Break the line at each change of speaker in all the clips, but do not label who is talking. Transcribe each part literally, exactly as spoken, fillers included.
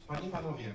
Panie i Panowie,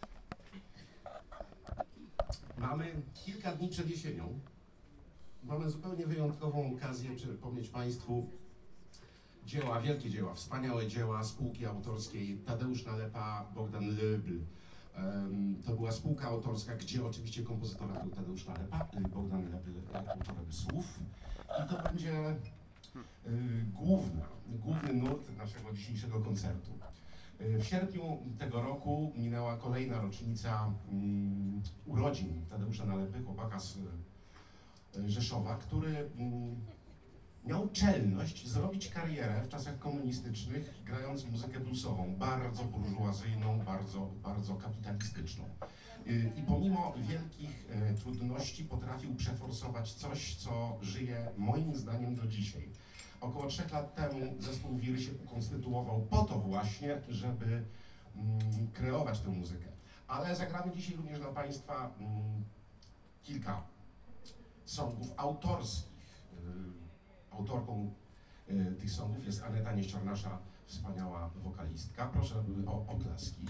mamy kilka dni przed jesienią. Mamy zupełnie wyjątkową okazję przypomnieć Państwu dzieła, wielkie dzieła, wspaniałe dzieła spółki autorskiej Tadeusz Nalepa, Bogdan Lebl. To była spółka autorska, gdzie oczywiście kompozytorem był Tadeusz Nalepa, Bogdan Lebl autorem słów. I to będzie główna, główny nurt naszego dzisiejszego koncertu. W sierpniu tego roku minęła kolejna rocznica um, urodzin Tadeusza Nalepy, chłopaka z Rzeszowa, który um, miał czelność zrobić karierę w czasach komunistycznych, grając muzykę bluesową, bardzo burżuazyjną, bardzo, bardzo kapitalistyczną. I pomimo wielkich e, trudności potrafił przeforsować coś, co żyje moim zdaniem do dzisiaj. Około trzech lat temu zespół Wiry się ukonstytuował po to właśnie, żeby mm, kreować tę muzykę. Ale zagramy dzisiaj również dla Państwa mm, kilka songów autorskich. Y, autorką y, tych songów jest Aneta Nieściornasza, wspaniała wokalistka. Proszę o oklaski.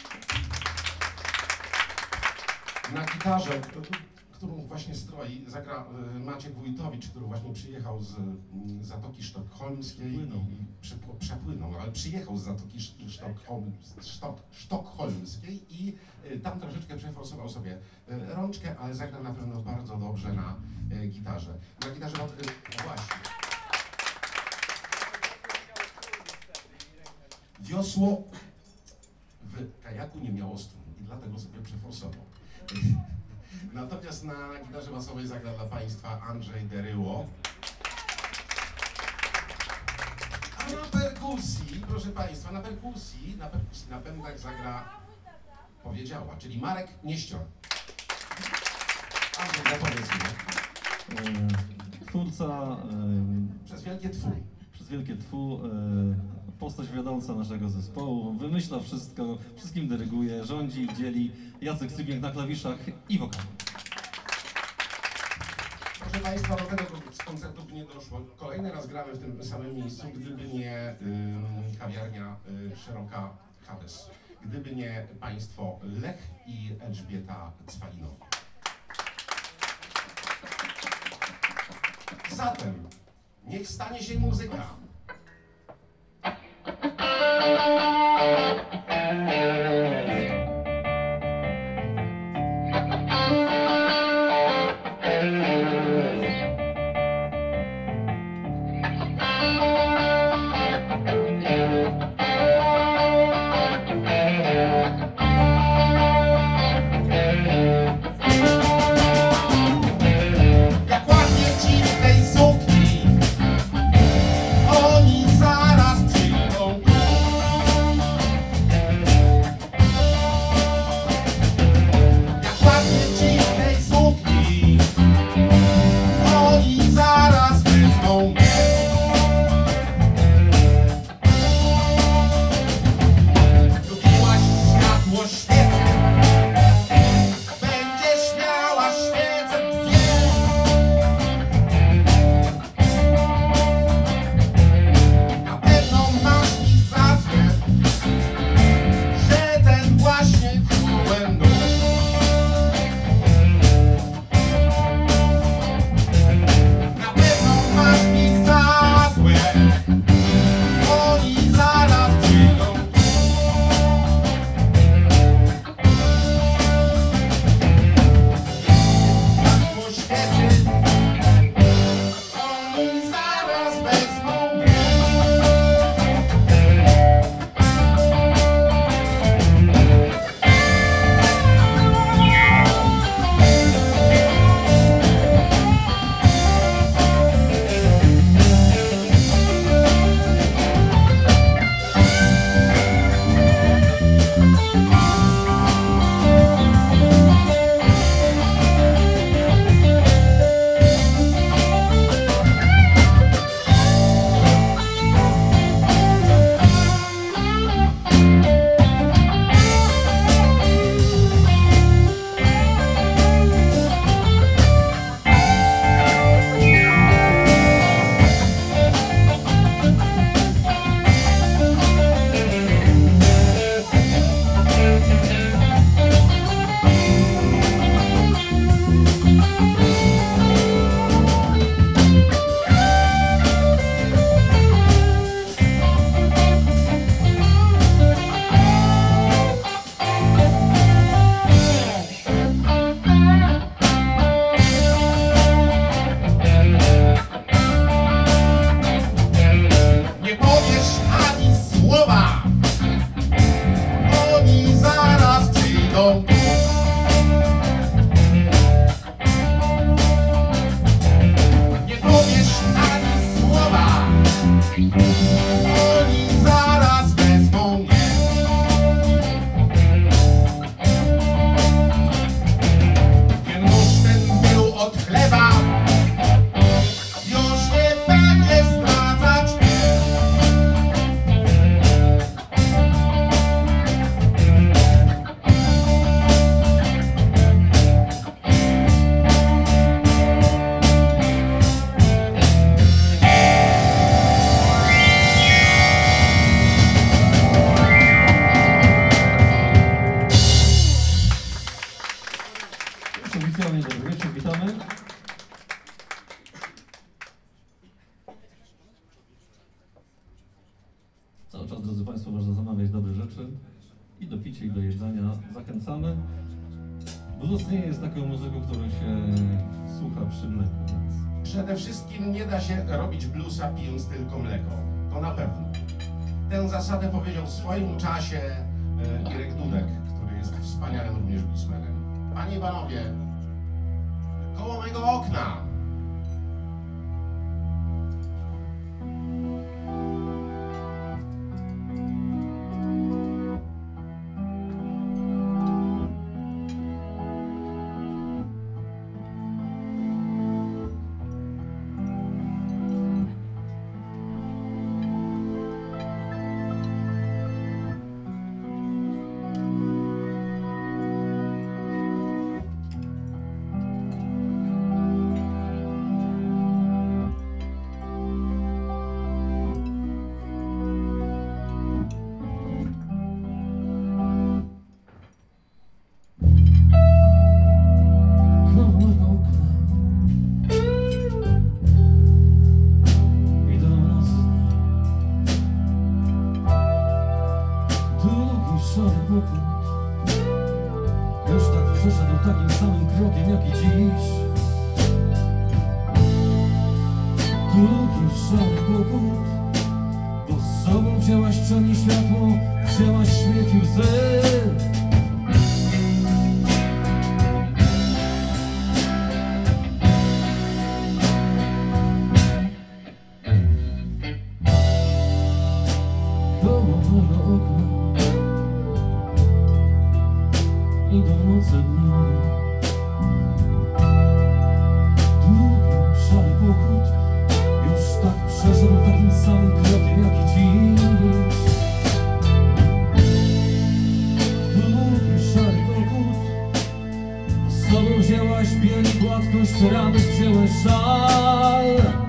Na gitarze, którą właśnie stroi, zagra Maciek Wójtowicz, który właśnie przyjechał z Zatoki Sztokholmskiej i przepłynął, ale przyjechał z Zatoki Sztokholm, Sztok, Sztokholmskiej i tam troszeczkę przeforsował sobie rączkę, ale zagra na pewno bardzo dobrze na gitarze. Na gitarze właśnie. Wiosło w kajaku nie miało strun i dlatego sobie przeforsował. Natomiast na gitarze basowej zagra dla Państwa Andrzej Deryło. A na perkusji, proszę Państwa, na perkusji, na perkusji, na pędach zagra Powiedziała, czyli Marek Nieścior. Andrzej, zapowiedz mnie.
Twórca...
Przez wielkie twu.
Przez wielkie twu. Postać wiodąca naszego zespołu. Wymyśla wszystko, wszystkim dyryguje, rządzi, dzieli. Jacek Strybiek na klawiszach i wokalu.
Proszę Państwa, do tego koncertu by nie doszło. Kolejny raz gramy w tym samym miejscu, gdyby nie y, kawiarnia y, Szeroka Hades. Gdyby nie Państwo Lech i Elżbieta Cwalinowa. Zatem niech stanie się muzyka. Jak ładnie ci w tej sukni
do picia i do jedzenia zachęcamy. Blues nie jest taką muzyką, którą się słucha przy mleku, więc...
Przede wszystkim nie da się robić bluesa pijąc tylko mleko. To na pewno. Tę zasadę powiedział w swoim czasie e, Irek Dudek, który jest wspaniałym również bluesmanem. Panie i panowie, koło mego okna.
Już tak przeszedł takim samym krokiem jak i dziś. Długi szary pochód, bo z sobą wzięłaś czarni światło, wzięłaś śmiech i łzy. Koło mego okna idą noce dni. Długi, szary pochód już tak przeszedł takim samym krokiem jak i dziś. Długi, szary pochód, z sobą wzięłaś biel i gładkość rany, wzięłaś żal.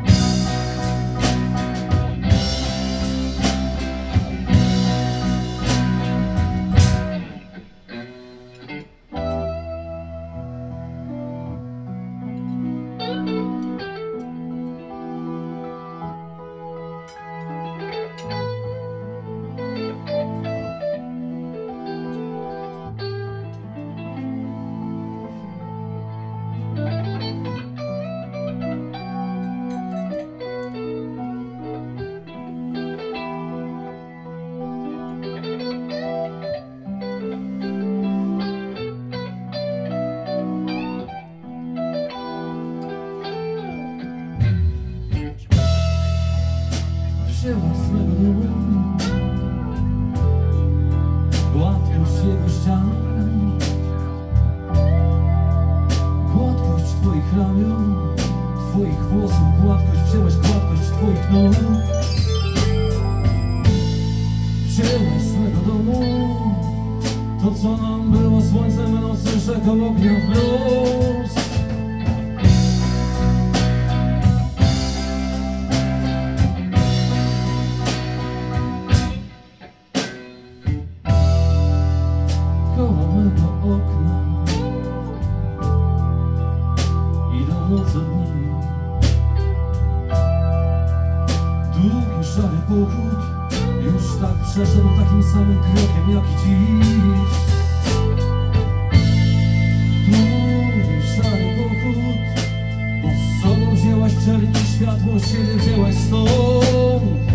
Wzięłaś z mego domu gładkość jego ścian, gładkość twoich ramion, twoich włosów, gładkość, wzięłaś gładkość twoich nóg. Wzięłaś z mego domu to, co nam było słońcem nocy, rzeką ognia w blues. Koło mego okna idą noce dni. Długi, szary pochód już tak przeszedł takim samym krokiem jak i dziś. Długi, szary pochód, bo z sobą wzięłaś czerni światło, siebie wzięłaś stąd.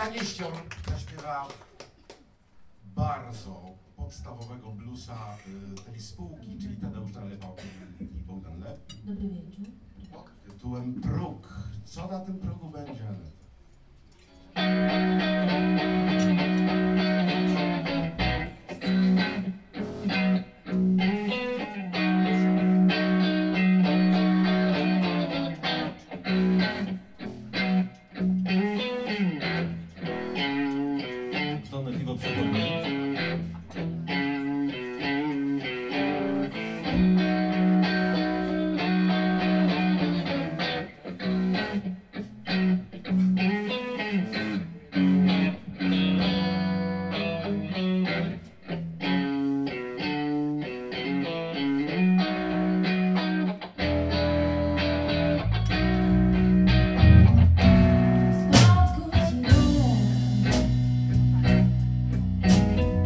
Nieścior zaśpiewa bardzo podstawowego bluesa y, tej spółki, czyli Tadeusz Nalepa i Bogdan Lep,
Dobry wieczór.
pod tytułem Próg. Co na tym progu będzie?
Zwane piwo przechodnie.
Spadku ci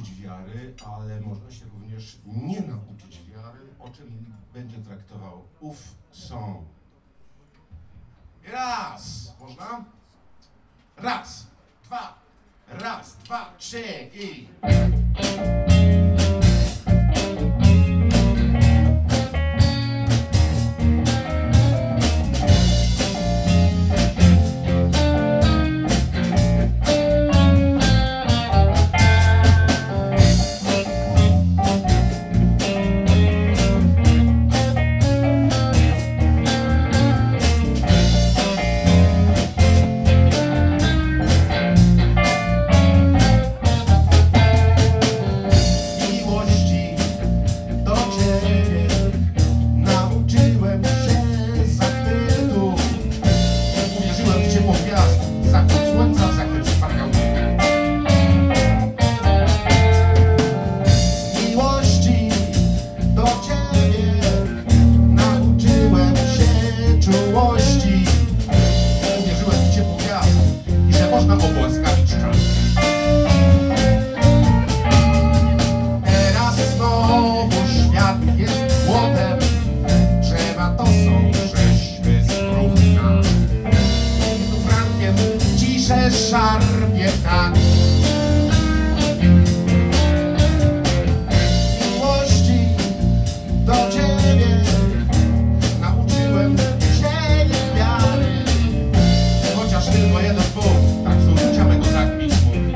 nauczyć wiary, ale można się również nie nauczyć wiary, o czym będzie traktował ów song. I raz, można? Raz, dwa, raz, dwa, trzy i... Szarpie tak. Miłości do Ciebie nauczyłem się wiary, chociaż tylko jeden Bóg, tak z uczucia mego tak mi mówi.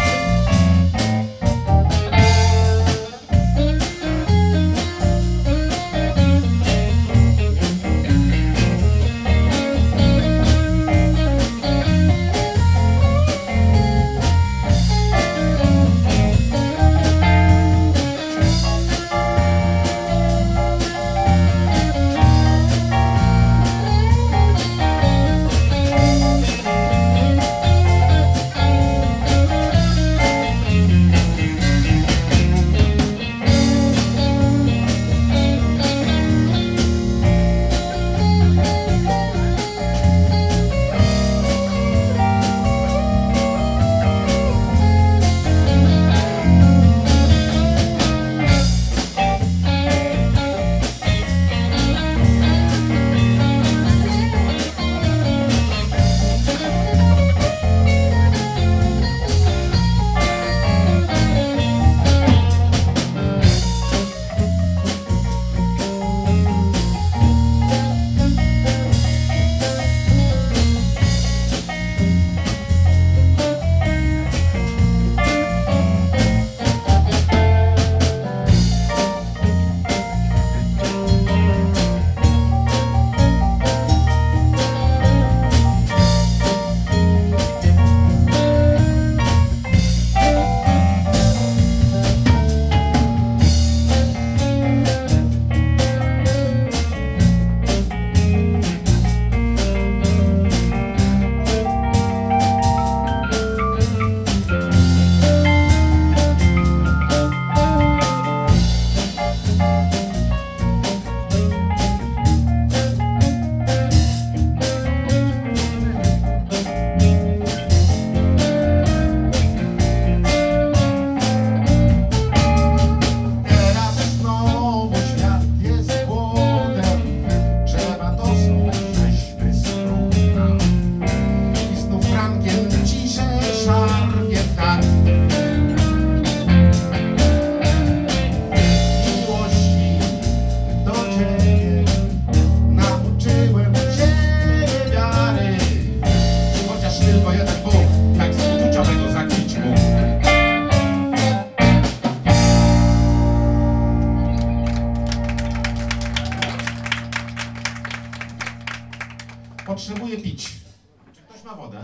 Potrzebuję pić. Czy ktoś ma wodę?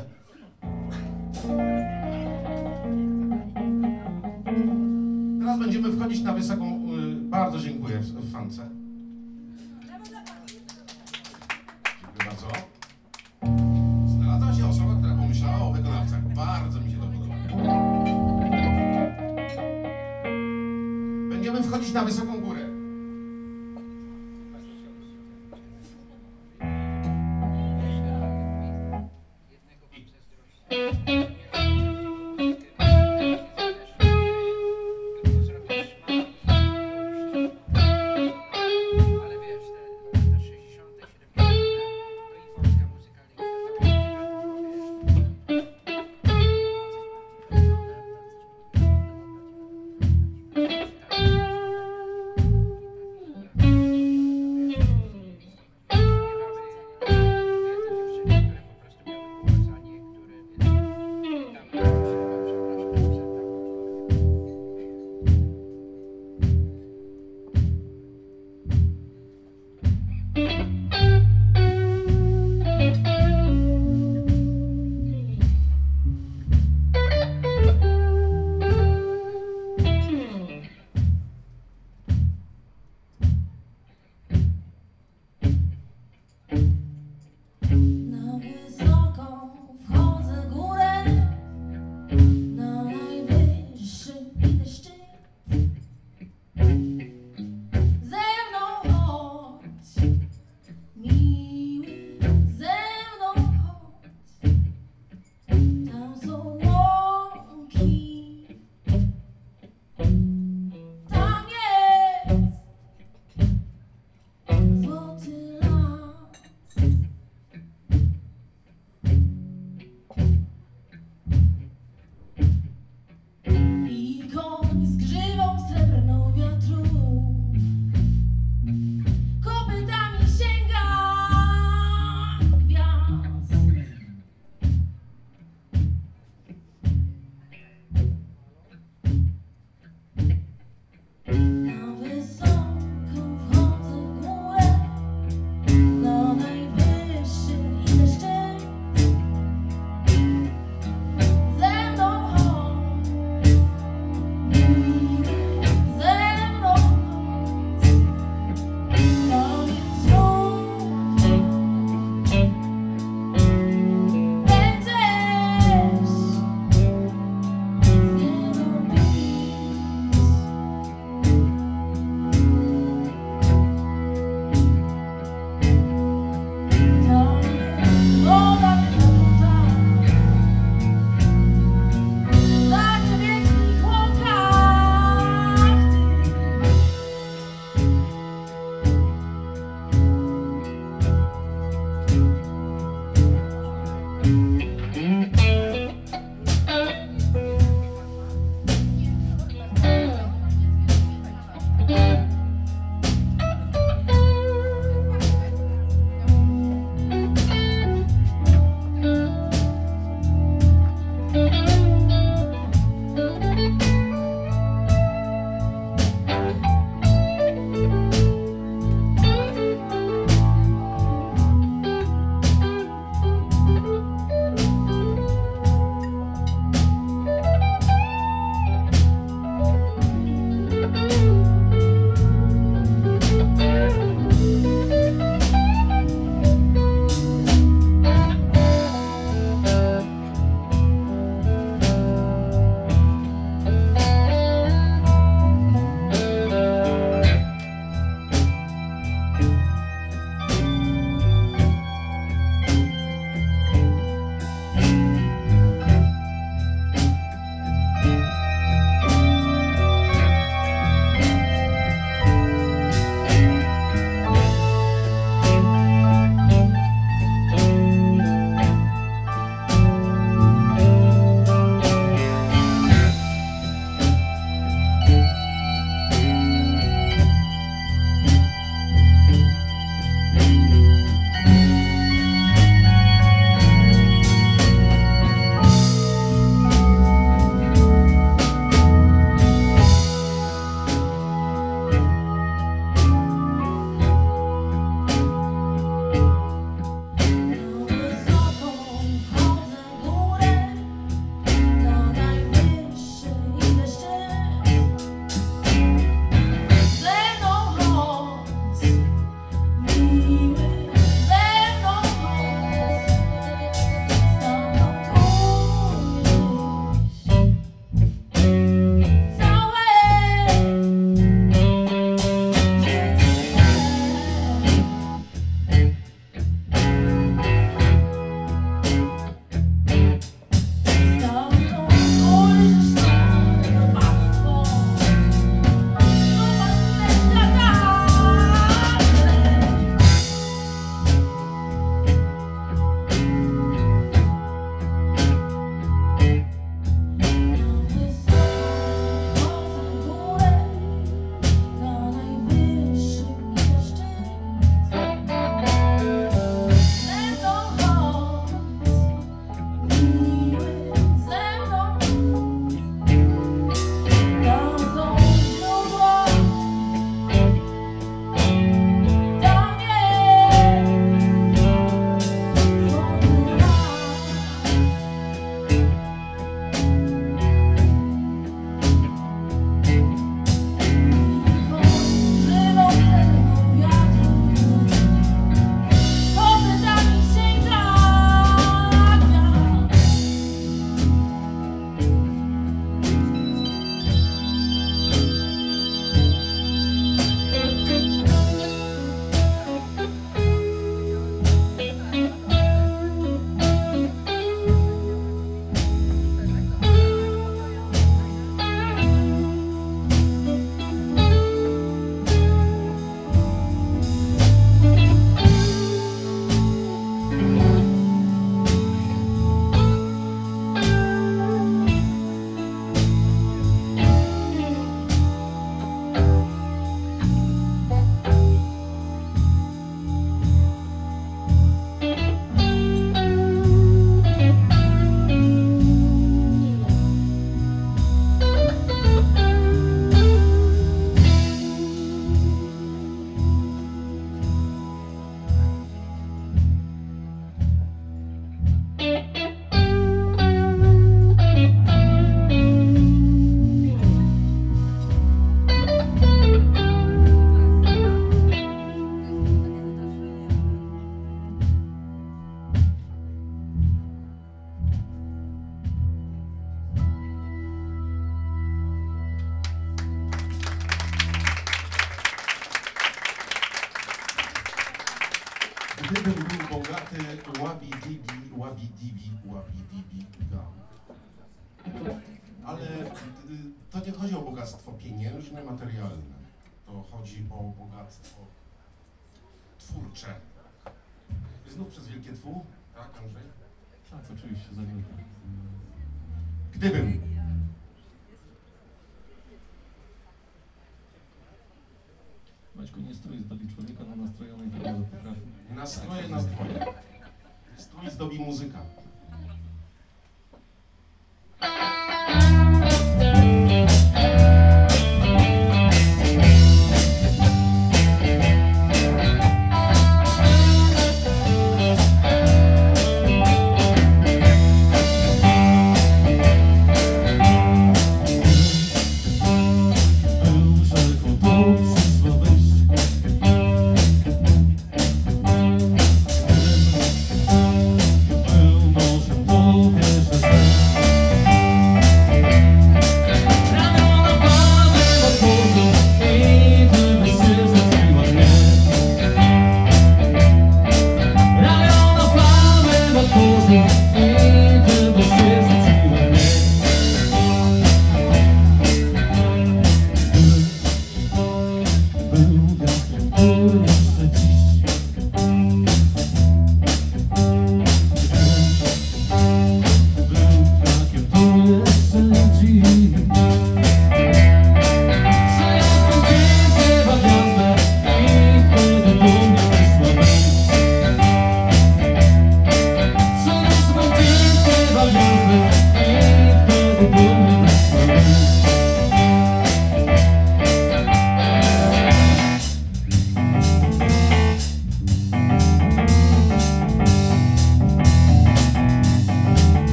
Teraz będziemy wchodzić na wysoką... y, Bardzo dziękuję w, w fance. Dziękuję bardzo. Znalazła się osoba, która pomyślała o wykonawcach. Bardzo mi się to podoba. Będziemy wchodzić na wysoką górę. Gdybym był bogaty, łabi dibi, łabi dibi, łabi dibi, gam. Ale y, to nie chodzi o bogactwo pieniężne, materialne. To chodzi o bogactwo twórcze. Znów przez wielkie twu, tak Andrzej?
Tak, oczywiście, za wielkie.
Gdybym
Maćku, nie strój zdobi człowieka na nastrojonej wygląda potrafi.
nastroje nas dwoje. Strój zdobi muzyka.
Był rzeką tą przyszła wyjść. Był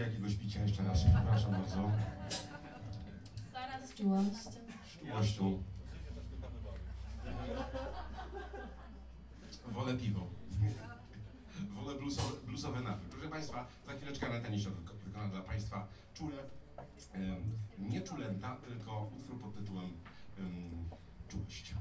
jakiegoś picia jeszcze raz, przepraszam bardzo.
Sara z czułością.
Z czułością. Wolę piwo. Wolę bluesowe, bluesowe napój. Proszę Państwa, za chwileczkę Aneta Nisior wyko- wykona dla Państwa czule, um, nie czulenta, tylko utwór pod tytułem um, Czułość.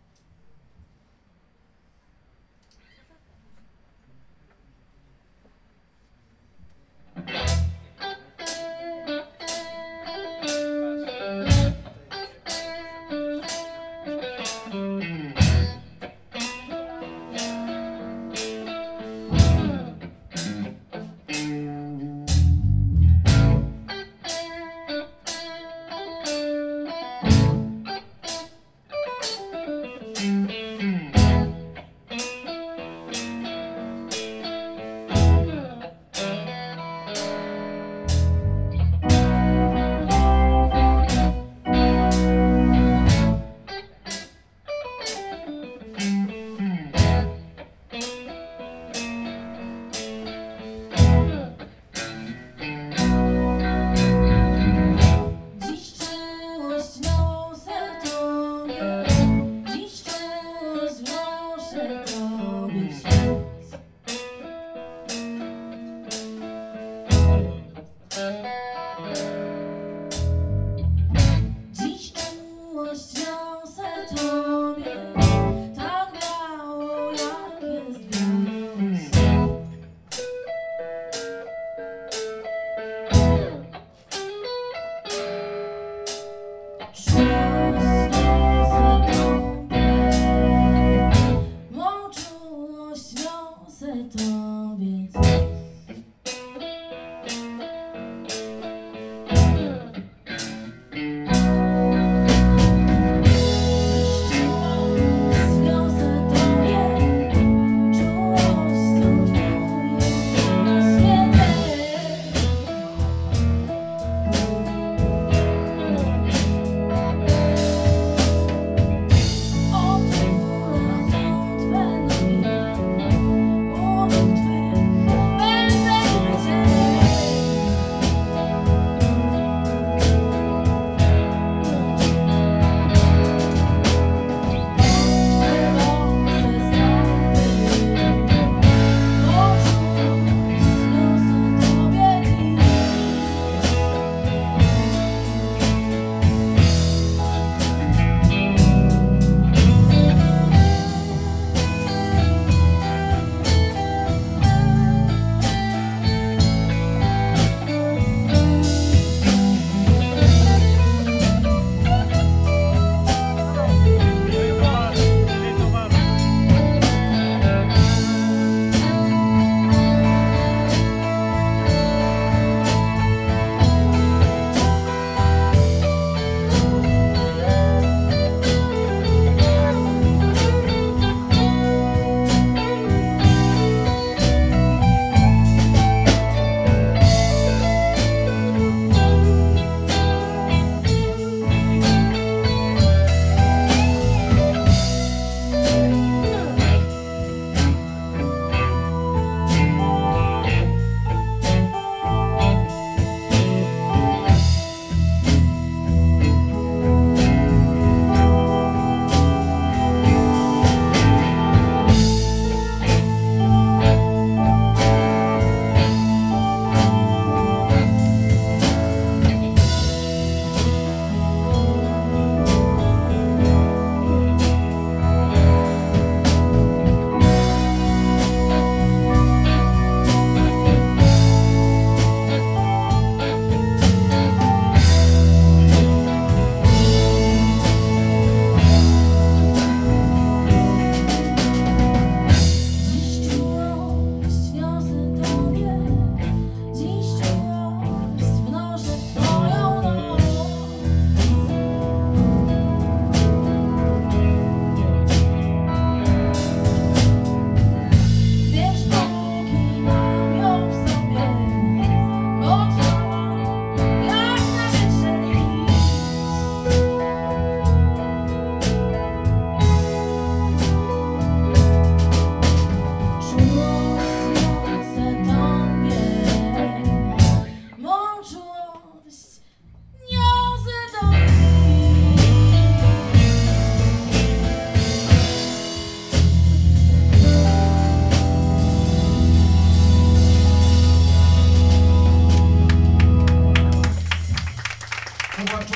Dziś czułość niosę Tobie, dziś czułość wnoszę Tobie w świat. Dziś czułość niosę Tobie, tak białą jak jest biały świat. Czułość niosę Tobie, mą czułość niosę Tobie dziś.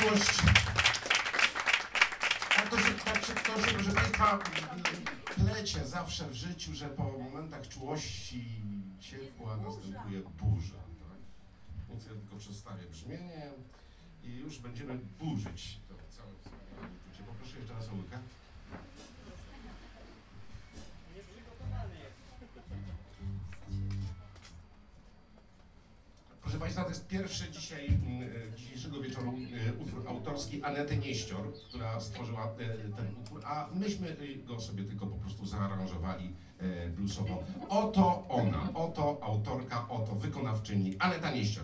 czułość. Tak to się, tak się, to się, proszę Państwa, plecie zawsze w życiu, że po momentach czułości ciepła następuje burza. Tak? Więc ja tylko przedstawię brzmienie i już będziemy burzyć to całe wspaniałe uczucie. Poproszę jeszcze raz o łyka. Proszę Państwa, to jest pierwszy dzisiaj, mm, dzisiejszego wieczoru y, utwór autorski Anety Nieścior, która stworzyła y, ten utwór, a myśmy y, go sobie tylko po prostu zaaranżowali y, bluesowo. Oto ona, oto autorka, oto wykonawczyni Aneta Nieścior.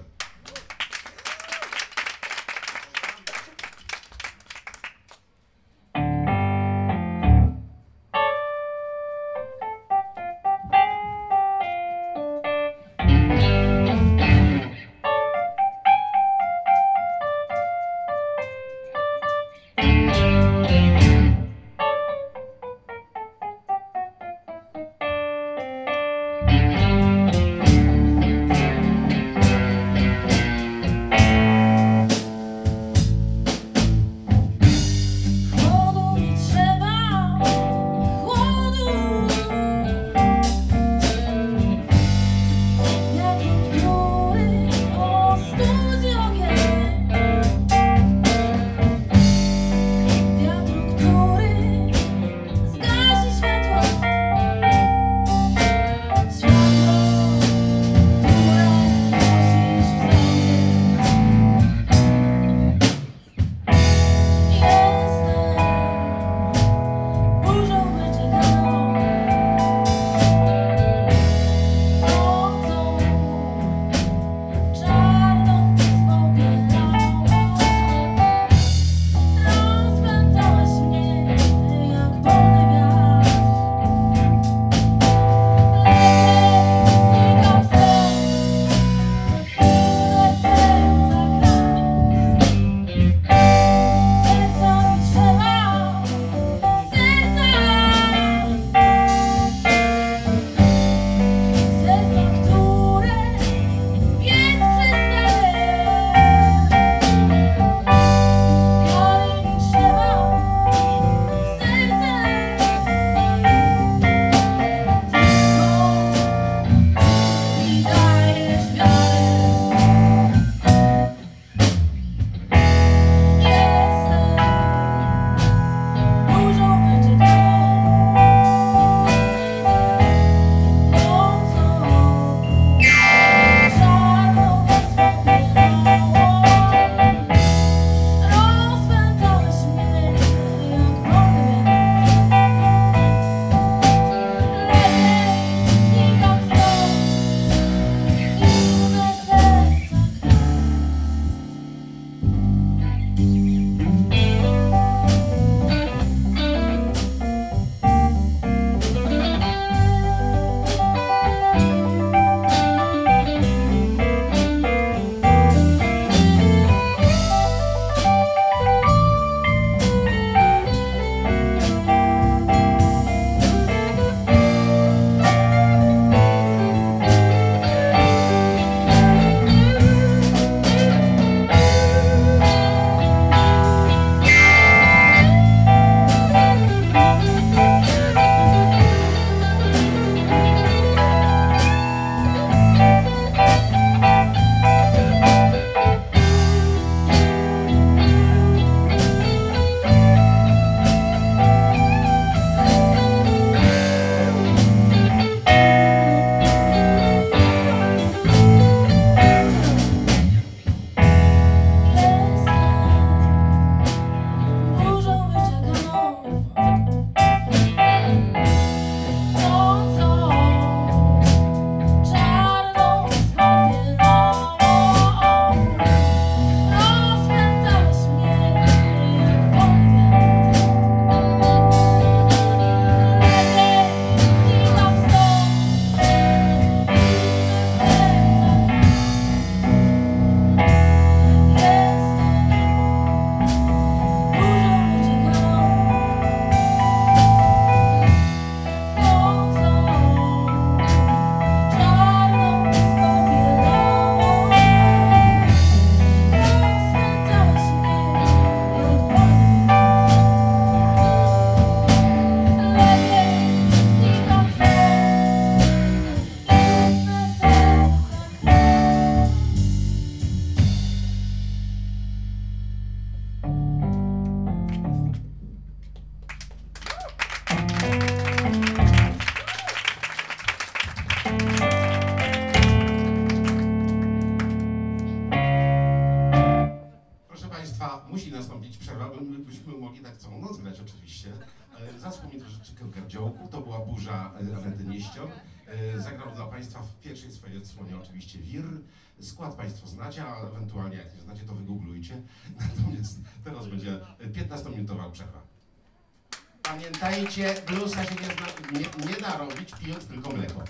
Państwa, musi nastąpić przerwa, bo my byśmy mogli tak całą noc grać oczywiście. E, Zasłał mi troszeczkę w gardziołku, to była burza e, Anety Nieścior. E, Zagrał dla Państwa w pierwszej swojej odsłonie oczywiście Wir. Skład Państwo znacie, a ewentualnie jak nie znacie, to wygooglujcie. Natomiast teraz będzie piętnastominutowa przerwa. Pamiętajcie, bluesa się nie, zna, nie, nie da robić pijąc tylko mleko.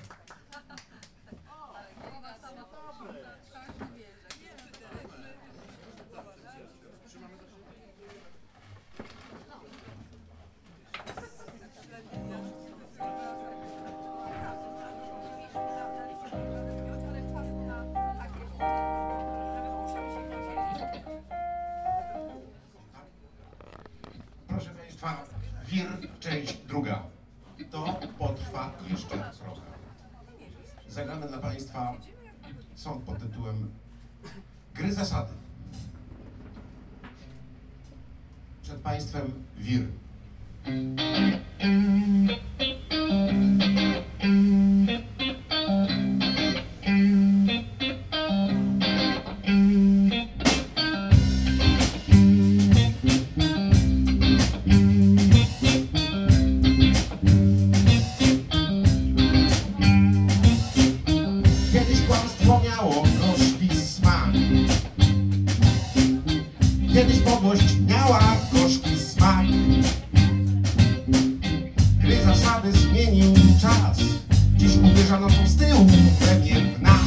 Proszę Państwa, Wir, część druga. To potrwa jeszcze trochę. Zagramy dla Państwa song pod tytułem Gry zasady. Przed Państwem Wir. Kiedyś kłamstwo miało gorzki smak. Kiedyś podłość miała gorzki smak. Gry zasady zmienił czas. Dziś uderzano są z tyłu pewnie w nas.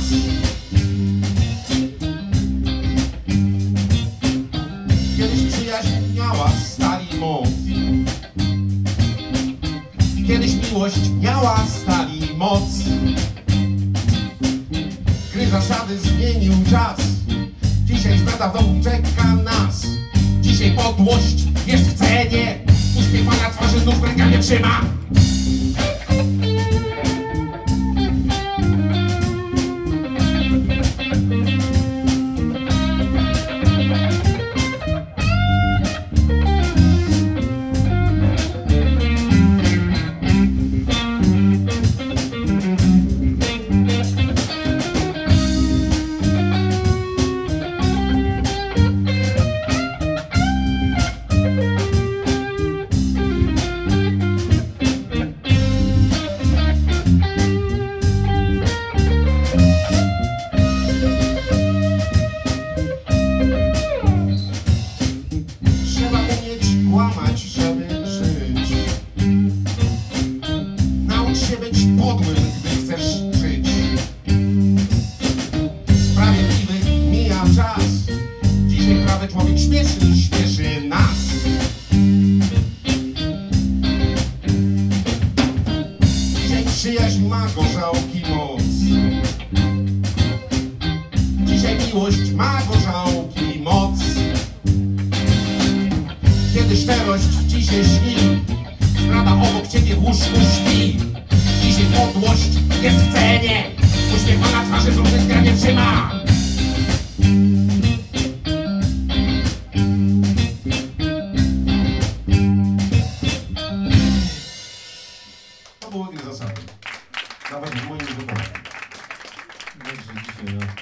Kiedyś przyjaźń miała stali moc. Kiedyś miłość miała stali moc. Gry zasady zmienił czas. Dzisiaj zdrada w domu czeka nas. Dzisiaj podłość jest w cenie. Uśmiech ma na twarzy, znów ręka nie trzyma. Trzeba umieć kłamać, żeby żyć. Naucz się być podłym, gdy chcesz żyć. Sprawiedliwy mija czas. Dzisiaj prawy człowiek śmieszy, śmieszy nas. Dzisiaj przyjaźń ma gorzałki moc. Dzisiaj miłość ma gorzałki moc. Kiedy szczerość ci się śni, zdrada obok ciebie w łóżku śpi. Dzisiaj podłość jest w cenie. Uśmiech ma na twarzy, znów ręka nie trzyma. To były gry zasady. Nawet w moim wykonaniu.
Także dzisiaj ja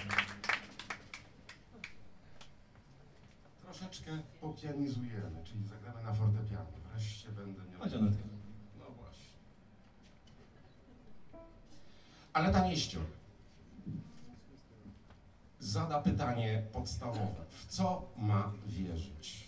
Troszeczkę popianizujemy, czyli zagramy na fortepianie. Wreszcie będę miał...
Chodź, Anetka.
No właśnie. Ale ta Nieścior zada pytanie podstawowe. W co ma wierzyć?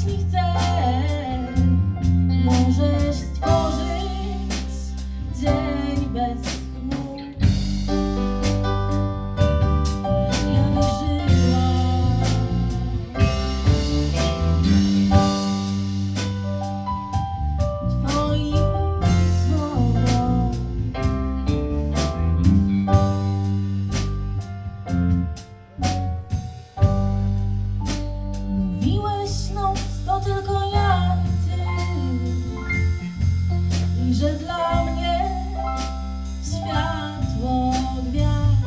jeśli chcesz, możesz stworzyć dzień bez chmur. Ja wierzyłam Twoim słowom. Mówiłeś, noc to tylko ja i ty, i że dla mnie światło gwiazd.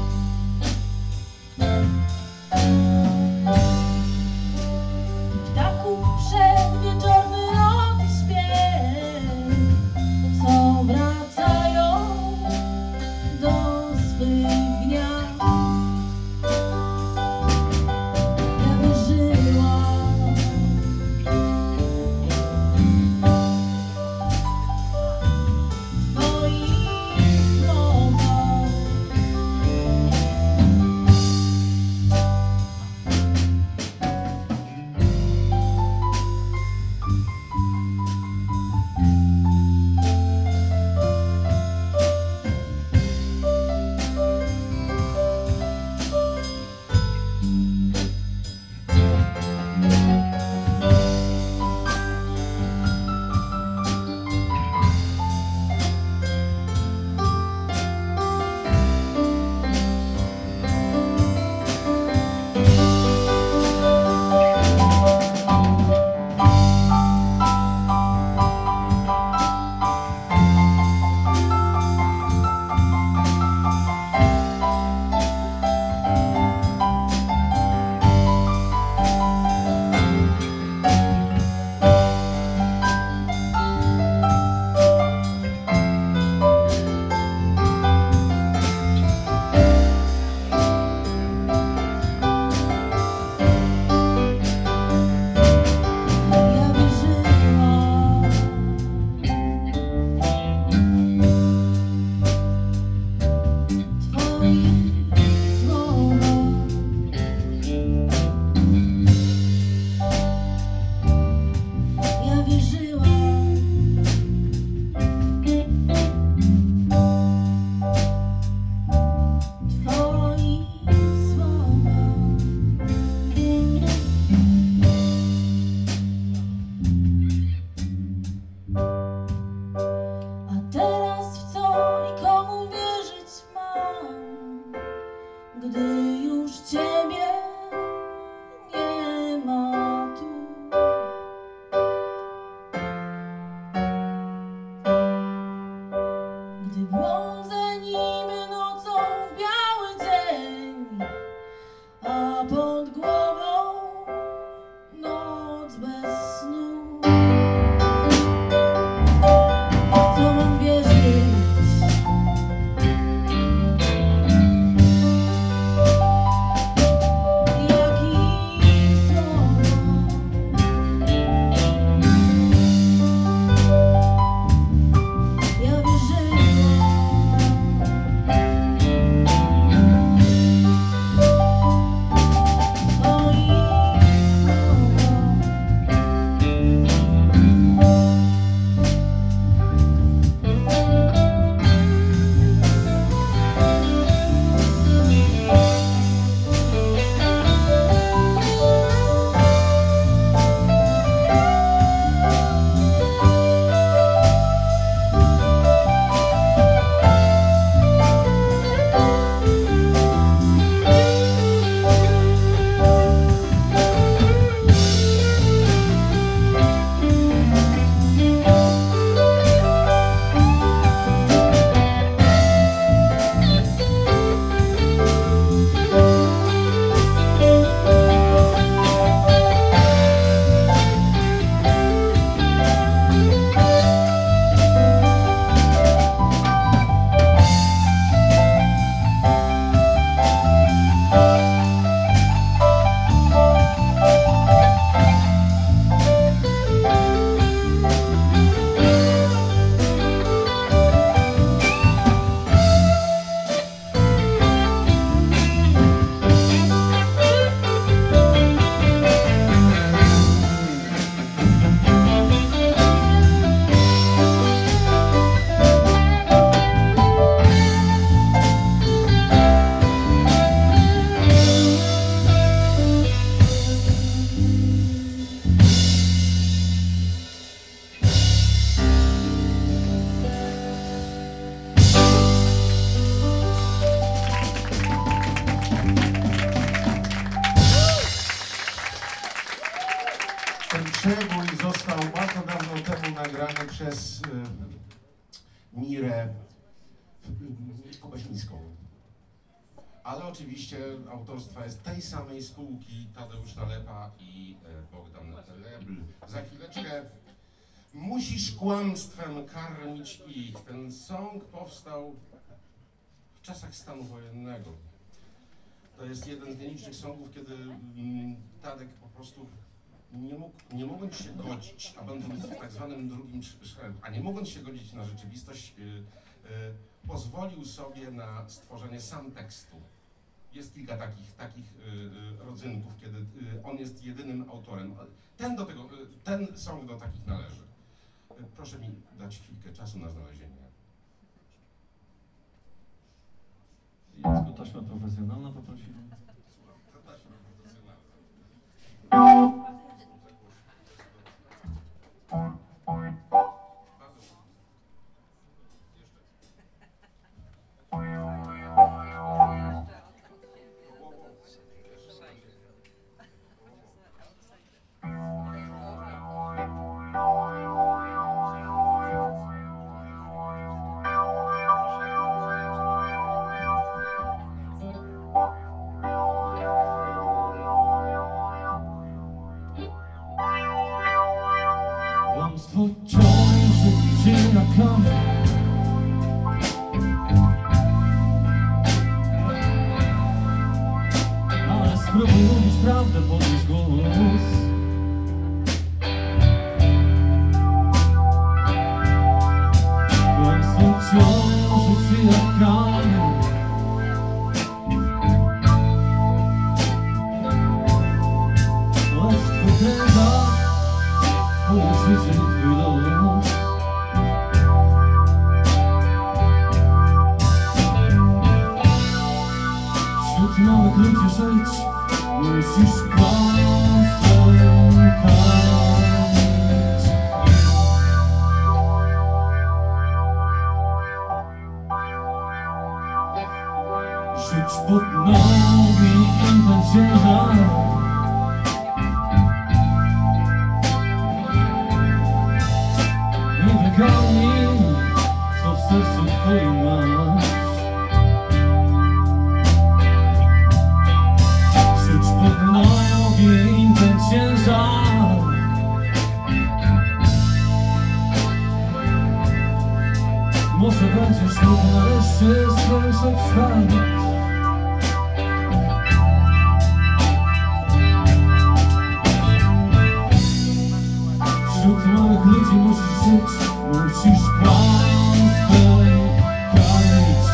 Ptaków przedwieczorny lot i śpiew, co wracają do swych gniazd. Ja wierzyłam
Ten przebój został bardzo dawno temu nagrany przez y, Mirę Kobeśnicką. Ale oczywiście autorstwa jest tej samej spółki Tadeusz Nalepa i y, Bogdan Lebl. Za chwileczkę musisz kłamstwem karmić ich. Ten song powstał w czasach stanu wojennego. To jest jeden z nielicznych songów, kiedy mm, Tadek po prostu nie, mógł, nie mogąc się godzić, a będąc w tak zwanym drugim szeregu, a nie mogąc się godzić na rzeczywistość, yy, yy, pozwolił sobie na stworzenie sam tekstu. Jest kilka takich, takich yy, rodzynków, kiedy yy, on jest jedynym autorem. Ten, do tego, yy, ten song do takich należy. Yy, proszę mi dać chwilkę czasu na znalezienie.
Jacku, taśma profesjonalna poprosimy.
Kłamstwo ciąży się na kamień. Ale spróbuj mówić prawdę, podnieś głos. Kłamstwo ciąży się na kamień. Lecz twój kręga, twoje życie i twój los. Wśród małych ludzi żyć musisz kłamstwem karmić. Rzuć pod nogi im ten ciężar. Nie wygarnij, co w sercu twoim masz. Rzuć pod nogi im ten ciężar. Może będziesz mógł nareszcie słyszeć wstać. Wśród małych ludzi musisz żyć, musisz kłamstwem karmić.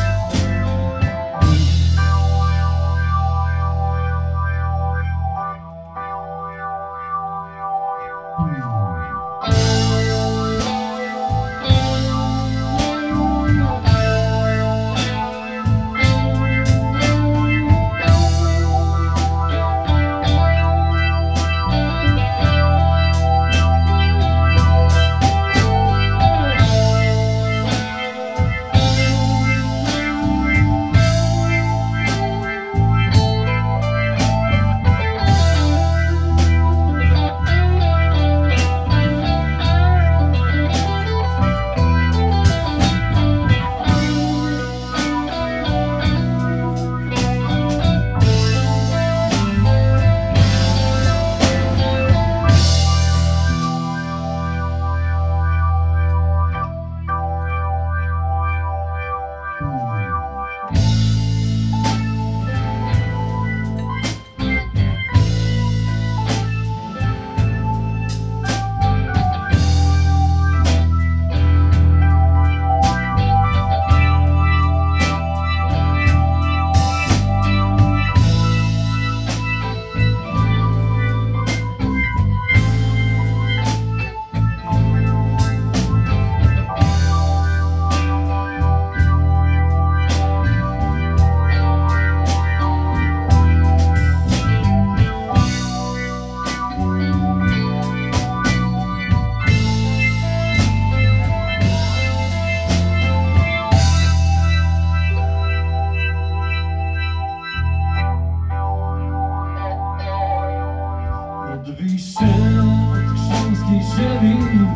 grząskiej ziemi.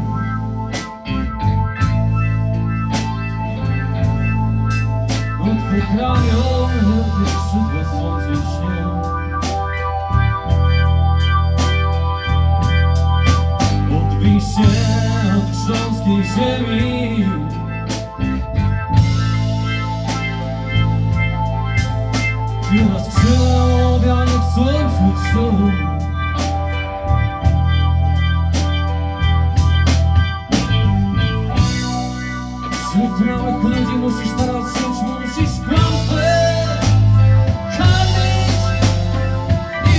Od twych ramion wielkie skrzydła słońcu śnią. Odbij się od grząskiej ziemi. Biura skrzydła obiane w słońcu trzą. Wśród małych ludzi musisz teraz żyć, musisz kłamstwo karmić i...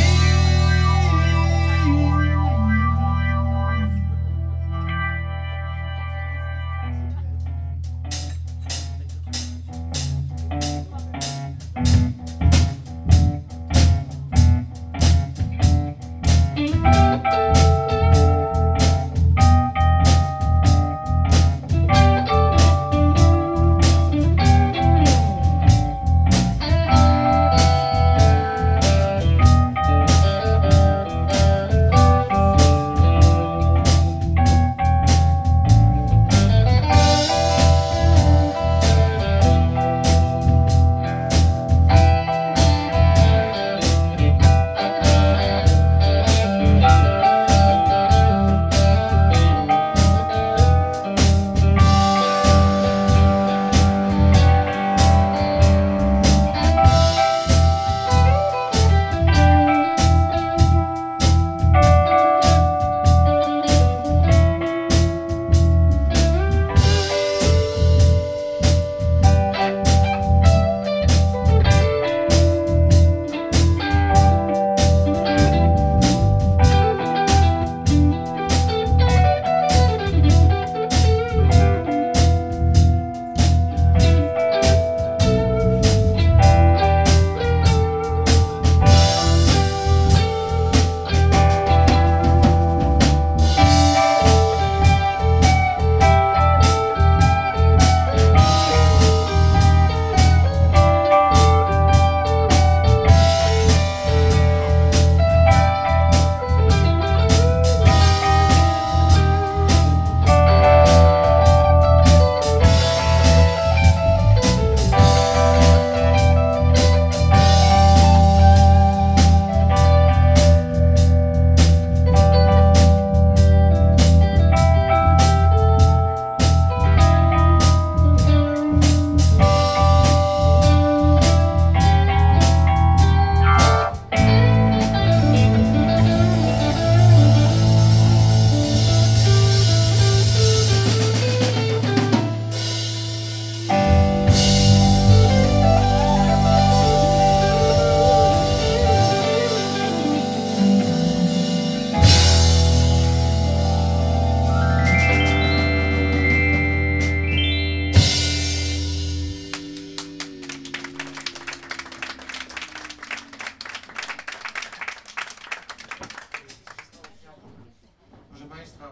Proszę Państwa,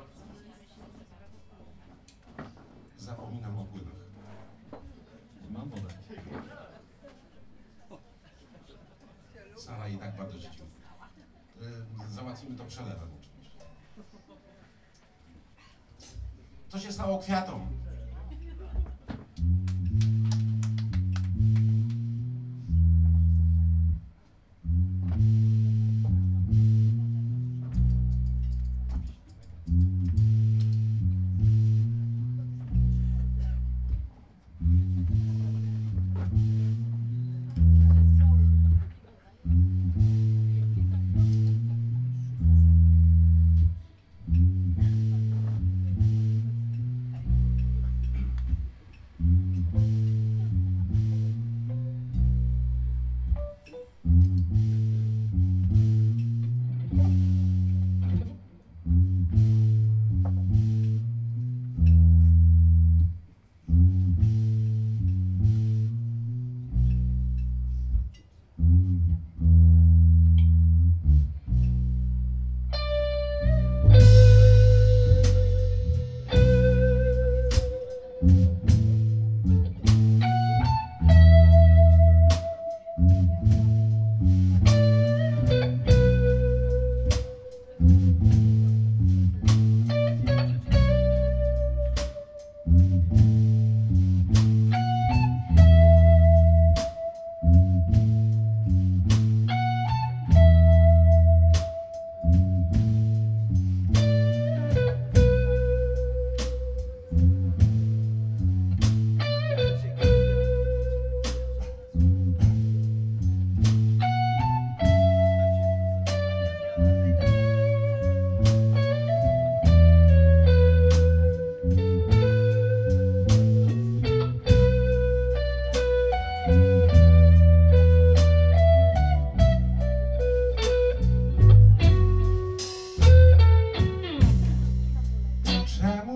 zapominam o płynach.
Mam wodę.
Sala i tak bardzo się ciągnie. Yy, Załatwimy to przelewem oczywiście. Co się stało kwiatom?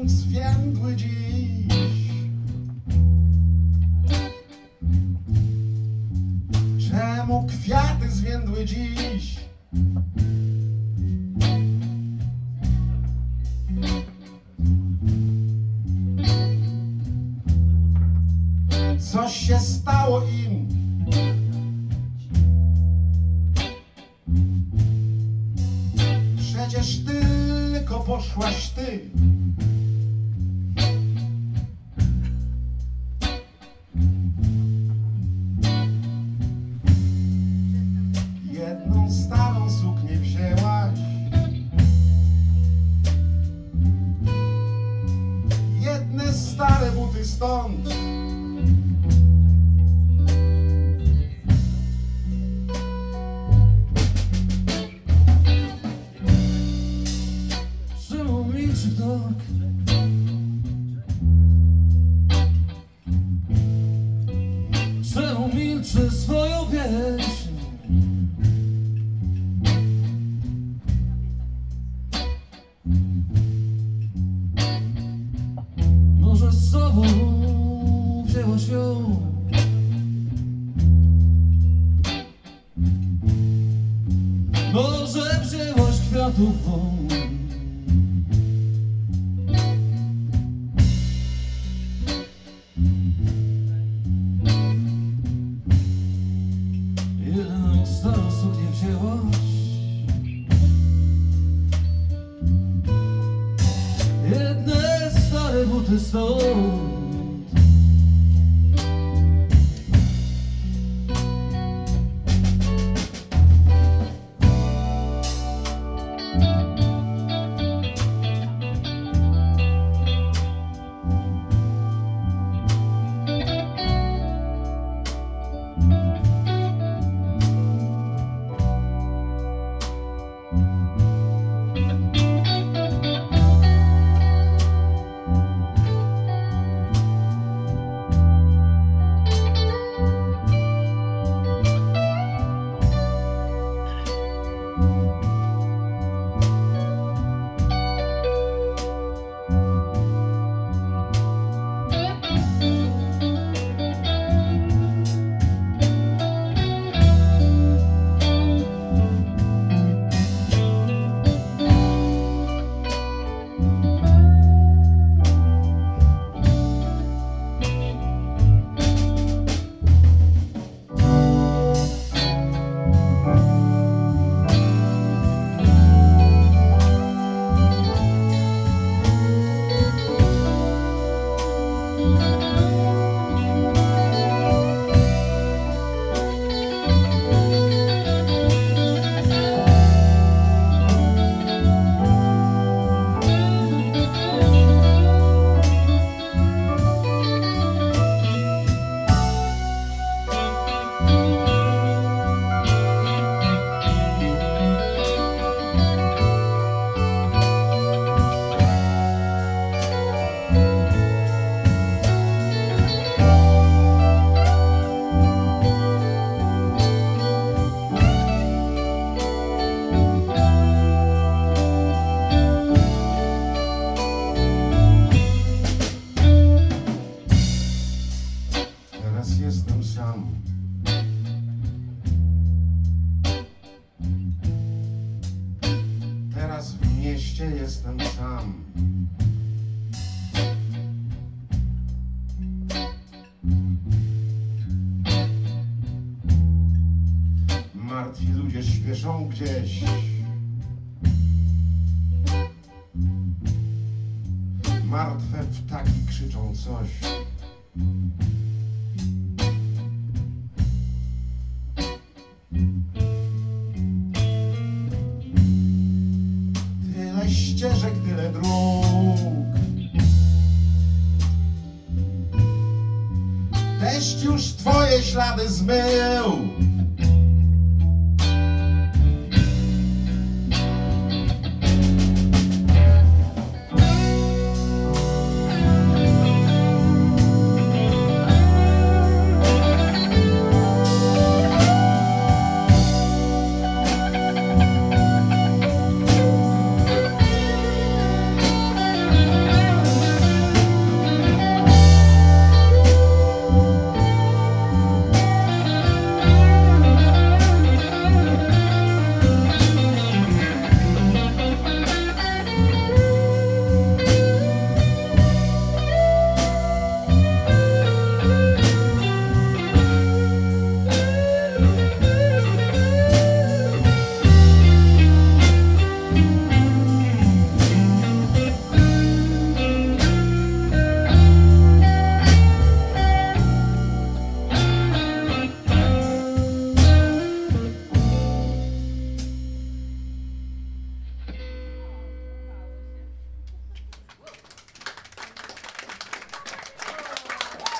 zwiędły dziś. Czemu kwiaty zwiędły dziś? Coś się stało im. Przecież tylko poszłaś ty. Jedną starą suknię wzięłaś. Jedne stare buty stąd.
Czemu milczy wdok? Czemu milczy swoją pieśń? Może z sobą wzięłaś ją? Może wzięłaś kwiatów won? Jedną starą suknię wzięłaś. Jedne stare buty stąd.
Teraz jestem sam. Teraz w mieście jestem sam. Martwi ludzie śpieszą gdzieś. Martwe ptaki krzyczą coś. Tyle ścieżek, tyle dróg. Deszcz już twoje ślady zmył.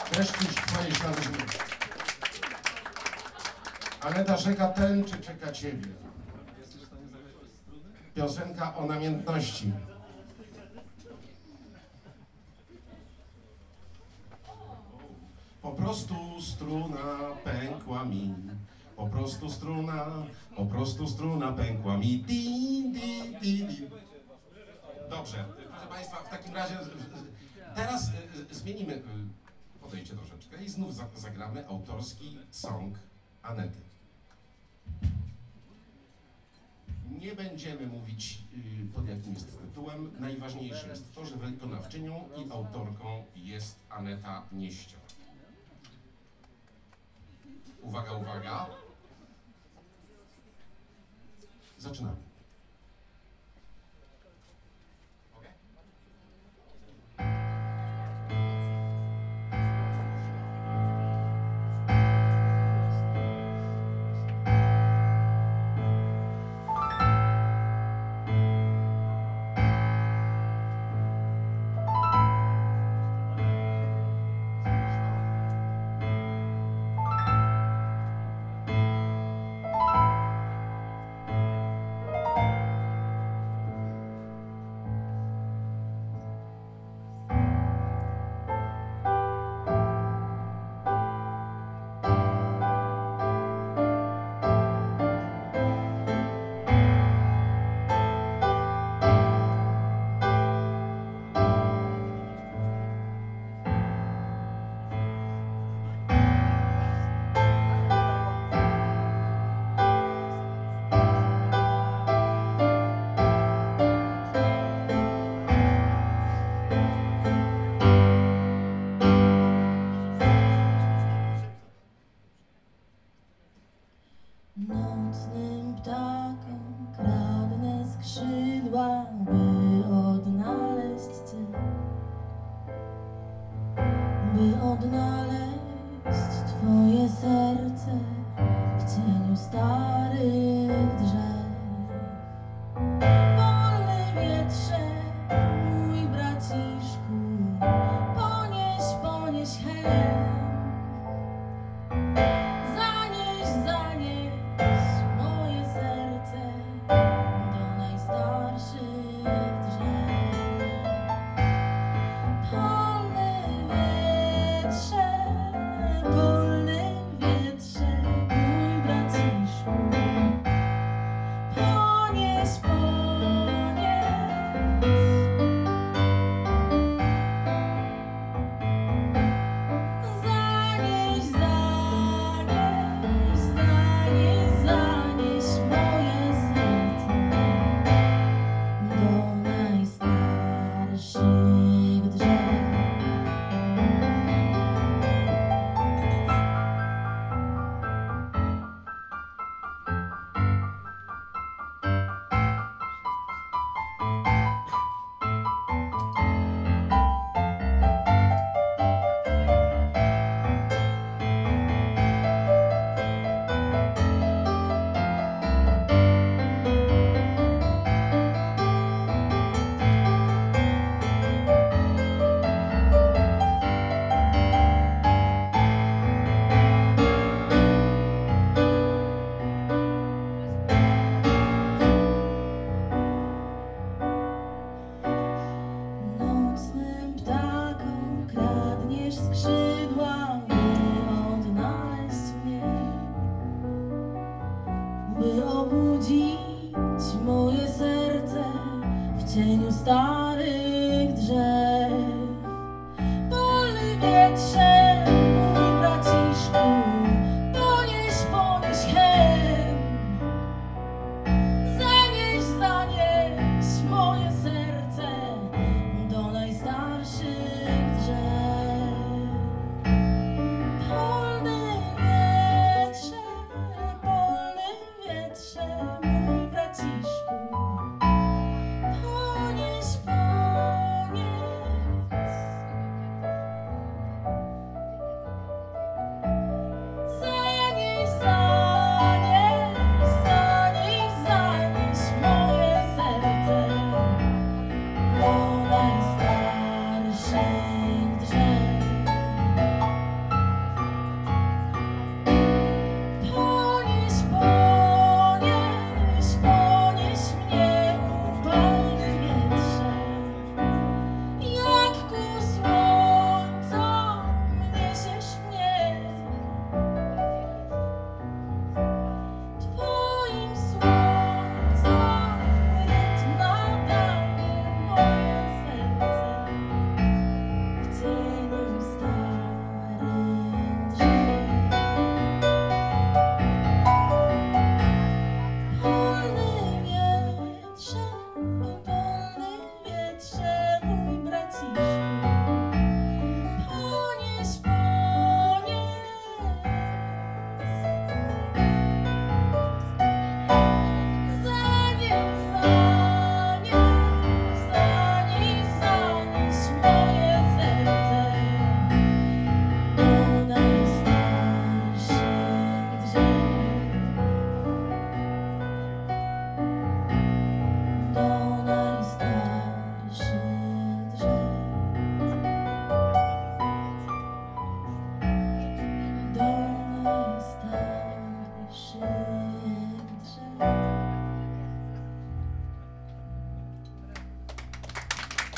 Wreszcie już twoje ślady zmienią. Aneta czeka ten, czy czeka ciebie?
Jesteś w stanie zagrać bez struny?
Piosenka o namiętności. Po prostu struna pękła mi. Po prostu struna, po prostu struna pękła mi. Din, din, din, din. Dobrze, proszę Państwa, w takim razie z- z- teraz y, y, zmienimy y, podejście troszeczkę i znów za, zagramy autorski song Anety. Nie będziemy mówić y, pod jakim jest tytułem. Najważniejsze jest to, że wykonawczynią i autorką jest Aneta Nieścior. Uwaga, uwaga. Zaczynamy. Okej?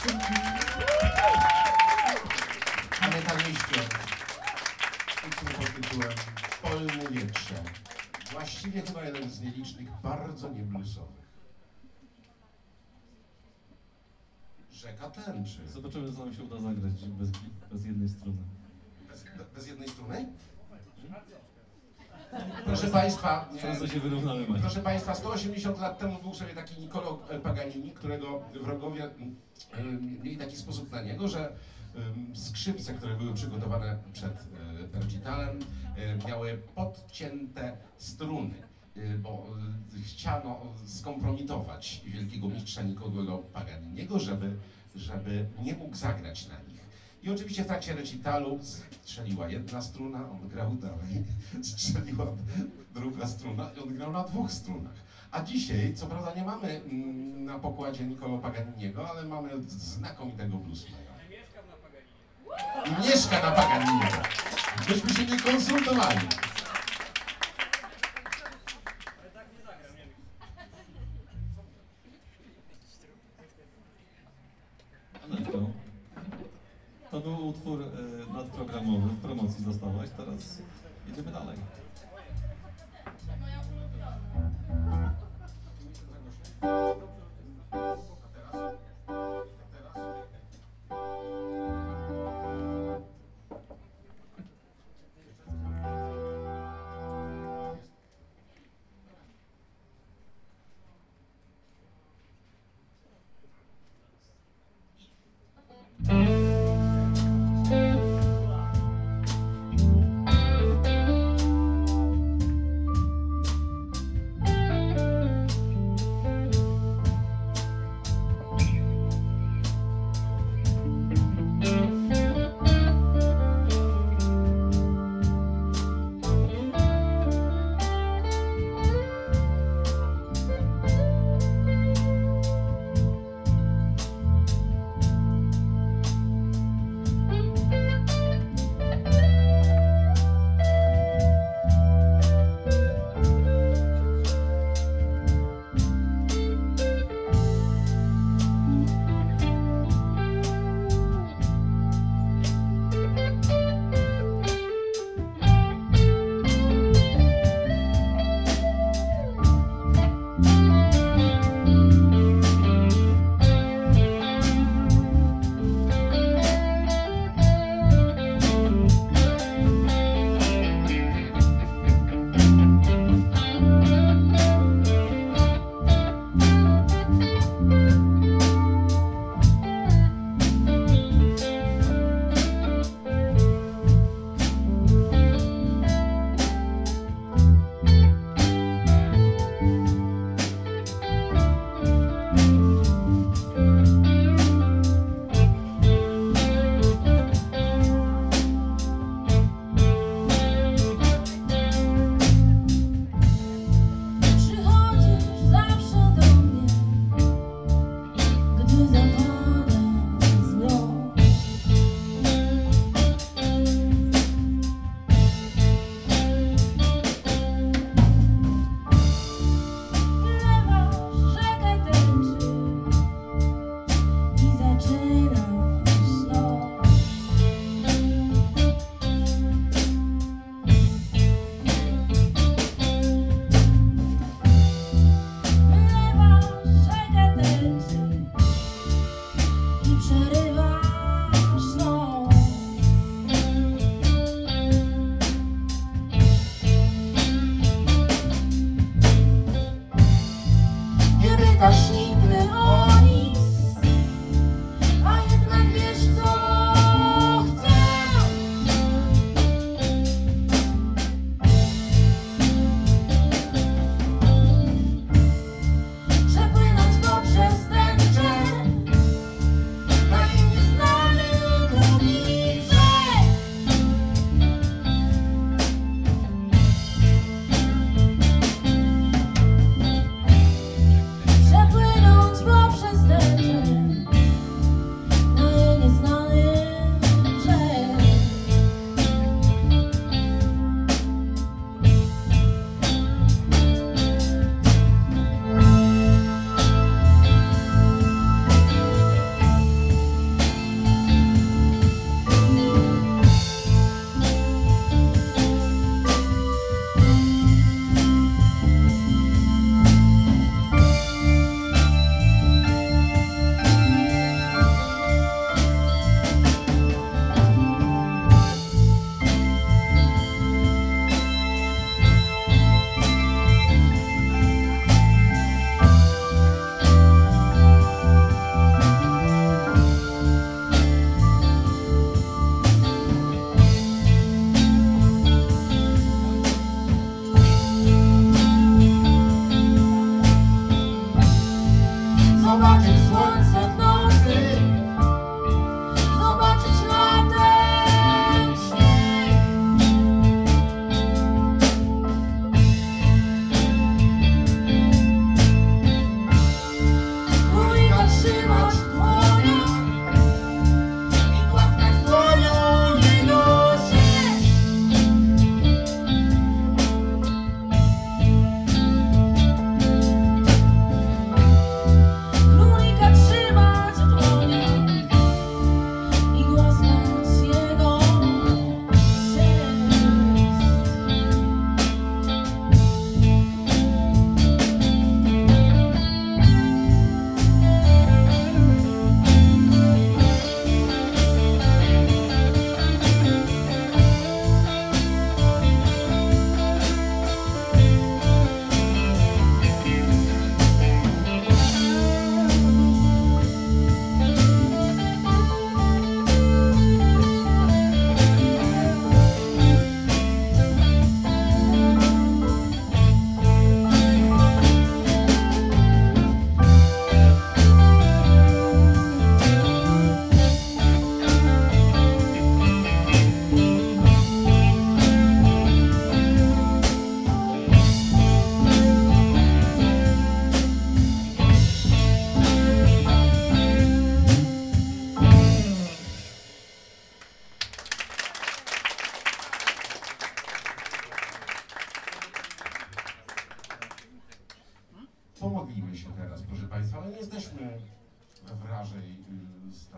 Aneta Mieście, utwór pod tytułem W polnym wietrze. Właściwie chyba jeden z nielicznych, bardzo niebluesowych. Rzeka tęczy.
Zobaczymy, co nam się uda zagrać bez, bez jednej struny.
Bez, bez jednej struny? Proszę Państwa,
Szanse się wyrównały, Macie.
proszę Państwa, sto osiemdziesiąt lat temu był sobie taki Niccolò Paganini, którego wrogowie em, mieli taki sposób na niego, że em, skrzypce, które były przygotowane przed e, recitalem, e, miały podcięte struny, e, bo e, chciano skompromitować wielkiego mistrza Niccolò Paganiniego, żeby, żeby nie mógł zagrać na nich. I oczywiście w trakcie recitalu strzeliła jedna struna, on grał dalej, strzeliła druga struna i on grał na dwóch strunach. A dzisiaj, co prawda nie mamy mm, na pokładzie Niccolò Paganiniego, ale mamy znakomitego bluesmana. I mieszka na Paganiniego. Myśmy się nie konsultowali.
Anetko, to był utwór e, nadprogramowy, w promocji dostałaś, teraz jedziemy dalej.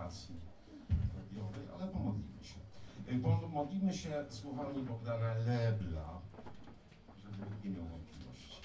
stacji radiowej, ale pomodlimy się. Pomodlimy się słowami Bogdana Lebla, żeby nikt nie miał wątpliwości.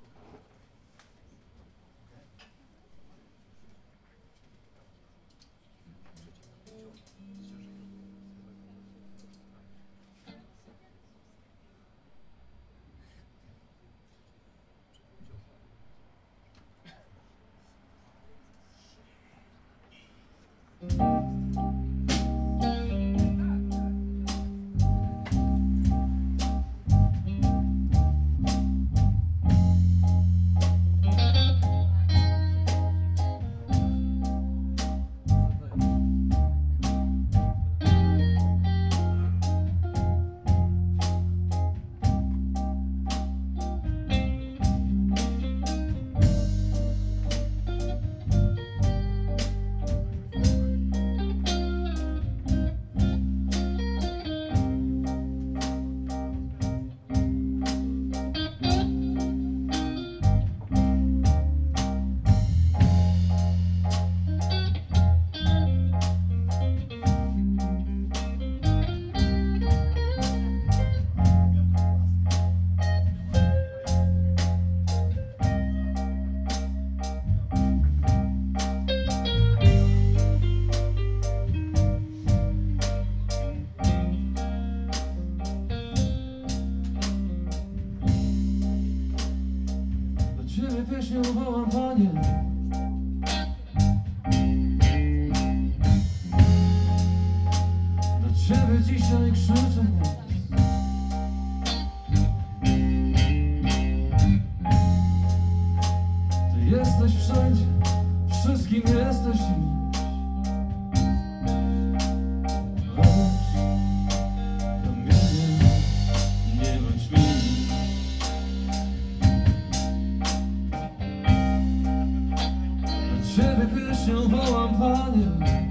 Ciebie pieśnią wołam, Panie. Do Ciebie dzisiaj krzyczę. Ty jesteś wszędzie, wszystkim jesteś dziś. Kamieniem, nie bądź mi. Ciebie pieśnią wołam, Panie.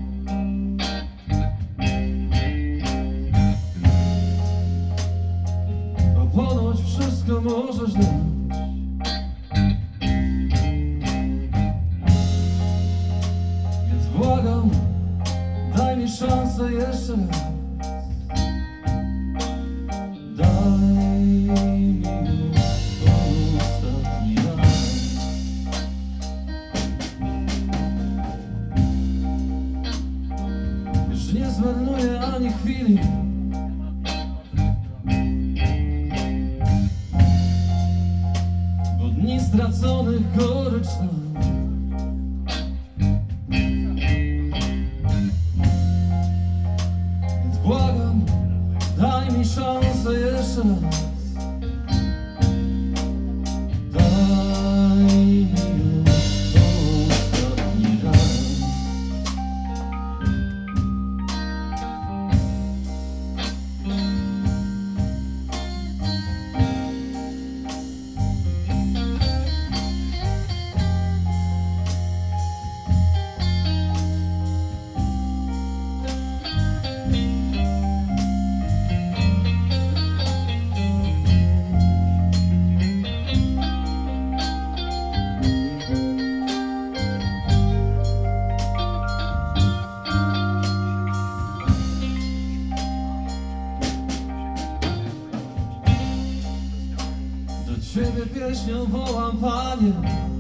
Bo ponoć wszystko możesz dać. Więc błagam, daj mi szansę jeszcze raz. Daj mi ostatni raz. Już nie zmarnuję ani chwili. Bo dni straconych gorycz nam. Więc błagam, daj mi szansę jeszcze raz. Daj mi ostatni raz. Do Ciebie pieśnią wołam, Panie.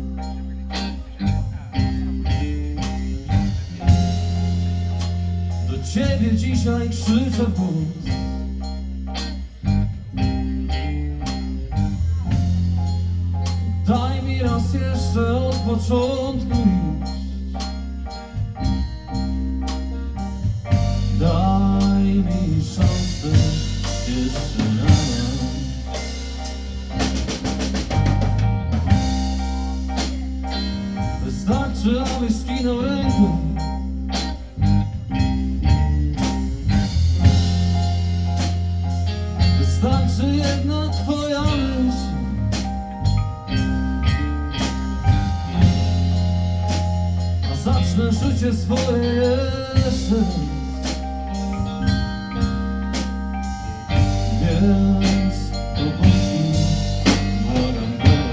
Do Ciebie dzisiaj krzyczę w głos. Daj mi raz jeszcze od początku iść. Daj mi szansę jeszcze raz. Wystarczy, abyś skinął ręką. Wystarczy jedna twoja myśl. A zacznę życie swoje jeszcze raz. Więc opuści, błagam Cię.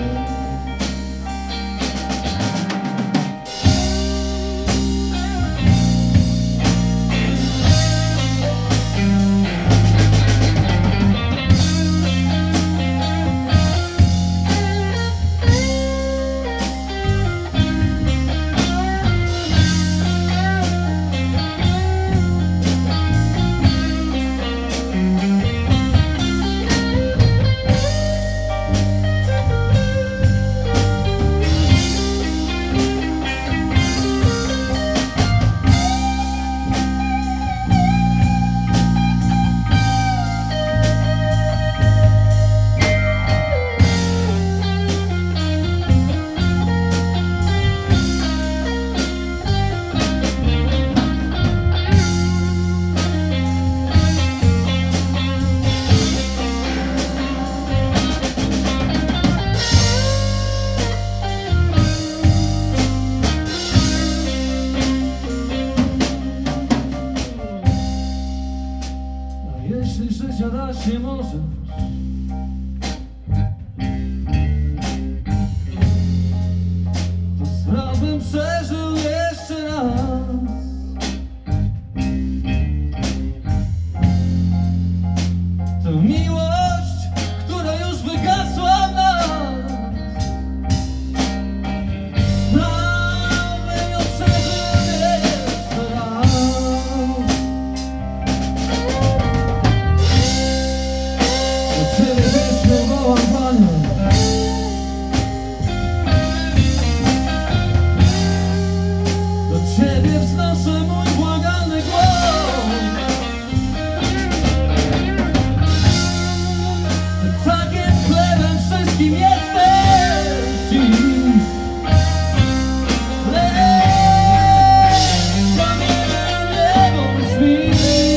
gadać nie możesz. To spraw bym przeżył jeszcze raz. Tę miłość, która już wygasła w nas. Spraw bym ją przeżył jeszcze raz. Do ciebie wiecznie wołam, Panie. Do ciebie wznoszę mój błagalny głos. Ty ptakiem chlebem wszystkim jesteś dziś. Lecz kamieniem nie bądź mi.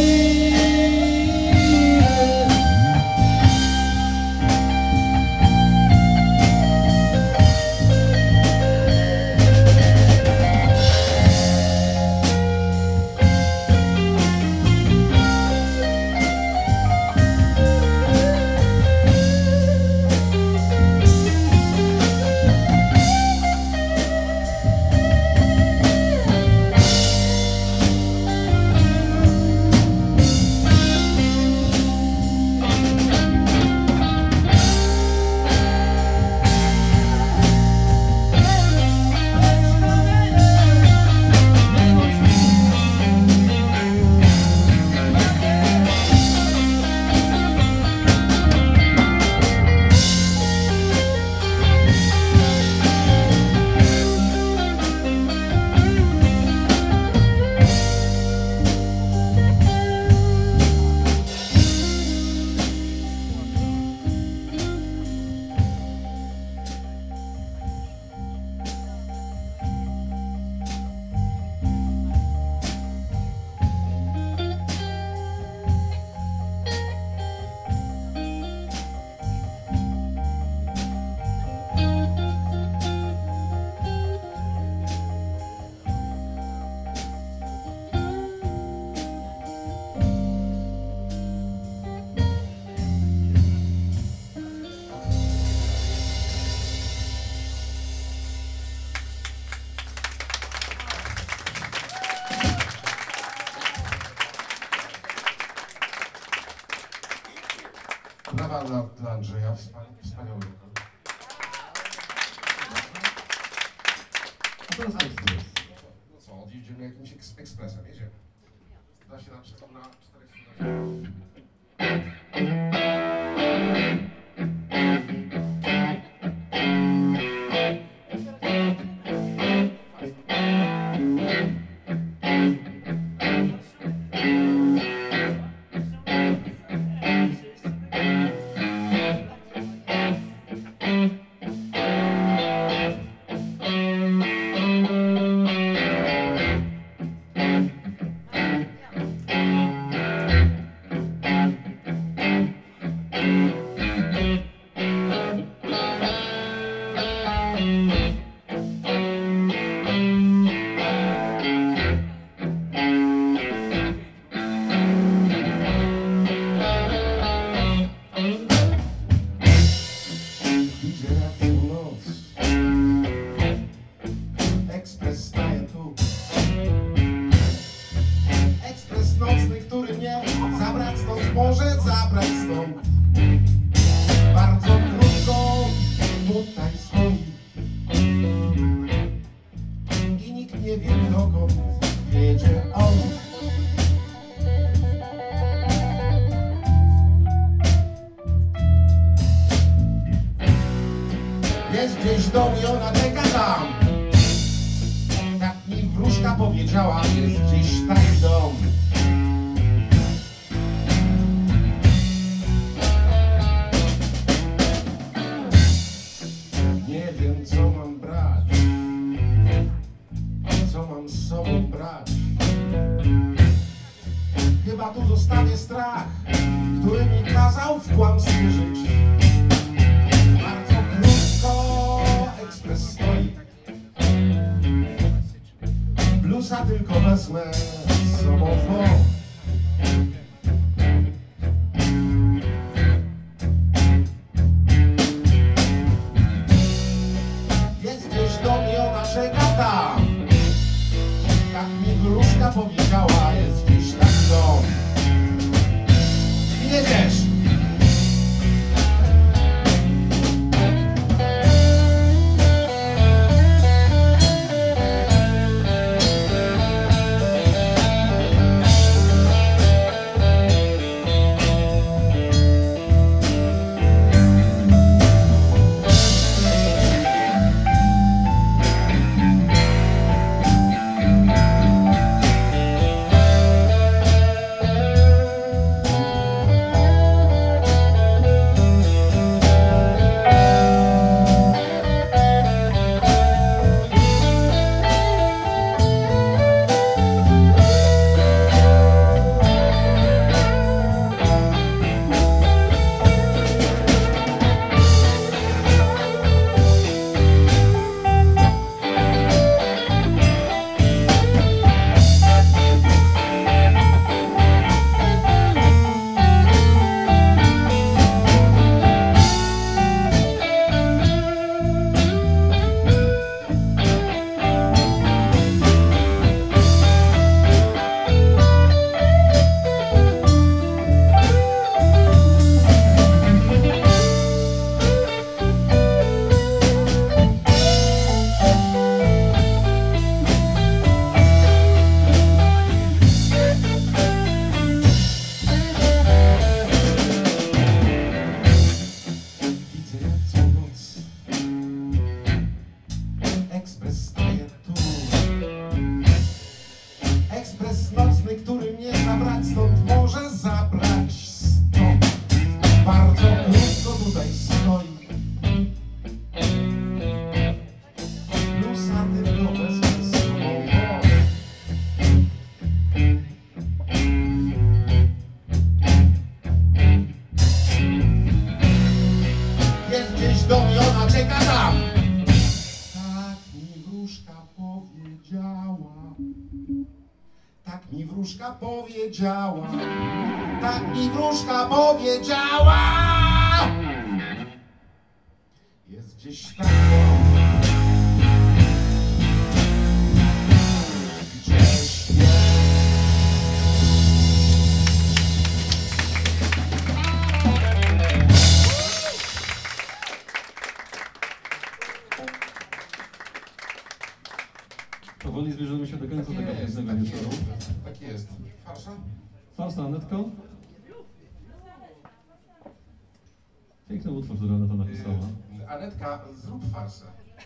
Brawa dla, dla Andrzeja, wspaniały, wspaniały wokal.
A teraz ekspres.
No co, odjedziemy jakimś eks ekspresem, jedziemy. Da się na, czter- na czterech stronach. Może zabrać stąd. Bardzo krótko tutaj stoi i nikt nie wie, dokąd jedzie on. Jest gdzieś dom i ona czeka tam. Tak mi wróżka powiedziała, jest gdzieś taki dom. Nie wiem, co mam brać, co mam z sobą brać. Chyba tu zostawię strach, który mi kazał w kłamstwie żyć. Bardzo krótko ekspres stoi. Bluesa tylko wezmę z sobą w bok. każdy, który mnie zabrać stąd może zabrać stąd. Bardzo krótko tutaj stoi. Plusa tylko wezmę z sobą. Jest gdzieś dom i ona czeka tam. Tak mi wróżka powiedziała. Tak mi wróżka powiedziała. Tak mi wróżka powiedziała. Jest gdzieś tam. Gdzieś jest.
Powoli zbliżamy się do końca tego
Tak jest,
pięknego
tak
wieczoru.
jest, tak jest. Farsza?
Farsa, Anetko? Piękny utwór, który Aneta napisała.
Yy, Anetka, zrób farsę.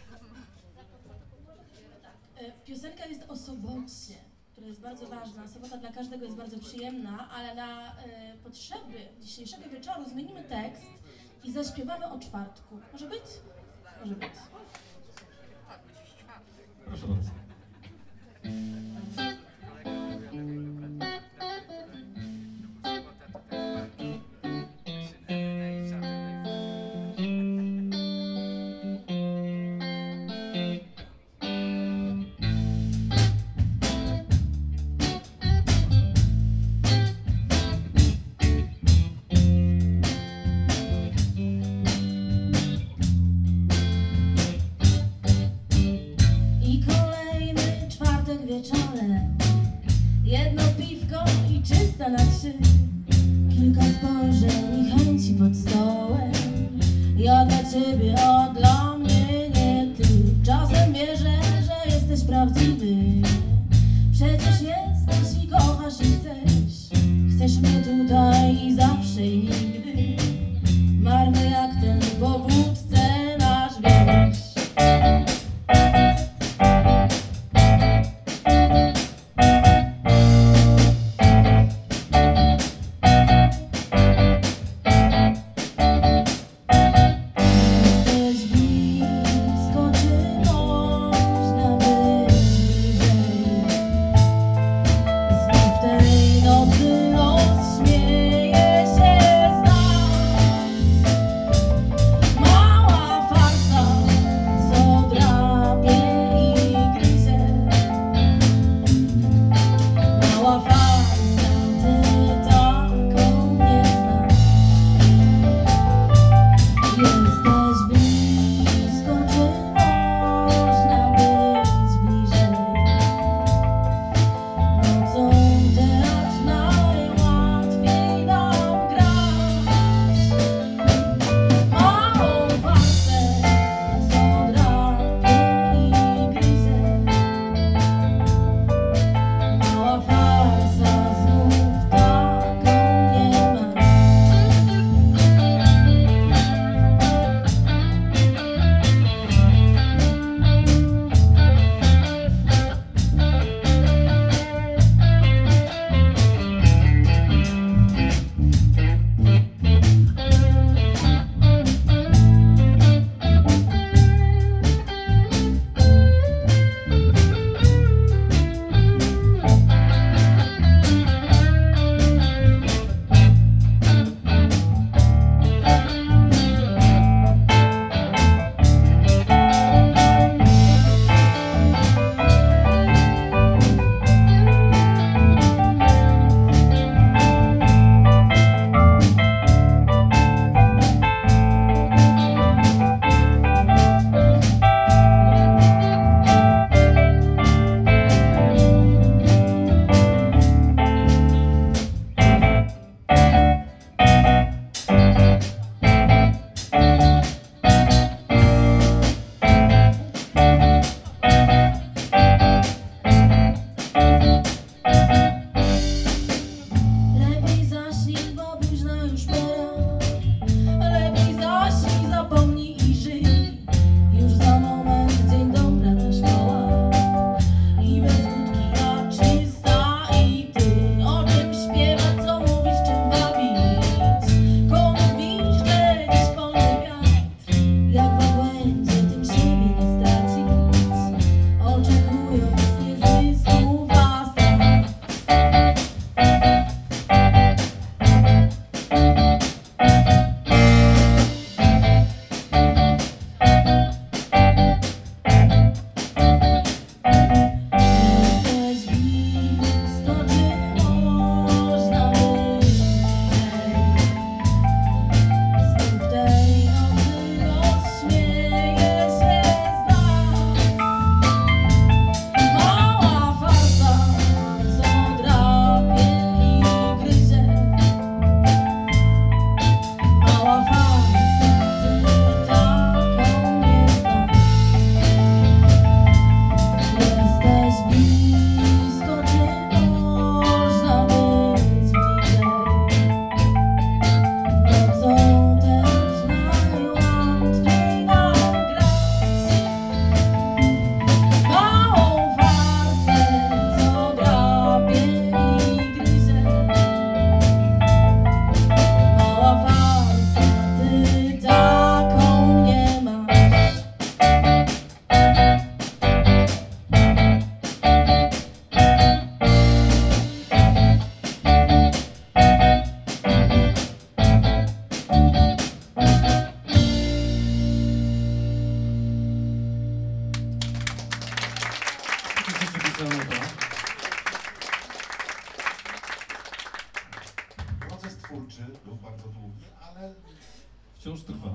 E, Piosenka jest o sobocie, która jest bardzo ważna. Sobota dla każdego jest bardzo przyjemna, ale na e, potrzeby dzisiejszego wieczoru zmienimy tekst i zaśpiewamy o czwartku. Może być? Może być.
Proszę bardzo.
I kolejny czwartek wieczorem, jedno piwko i czysta na trzy, kilka spojrzeń i chęci pod stołem. Ja dla ciebie, a dla mnie nie ty. Czasem wierzę, że jesteś prawdziwy. Przecież jesteś i kochasz i chcesz. Chcesz mnie tutaj i zawsze i nigdy. Marny jak ten powódce nasz wieś.
twórczy, był bardzo długi, ale
Wciąż trwa.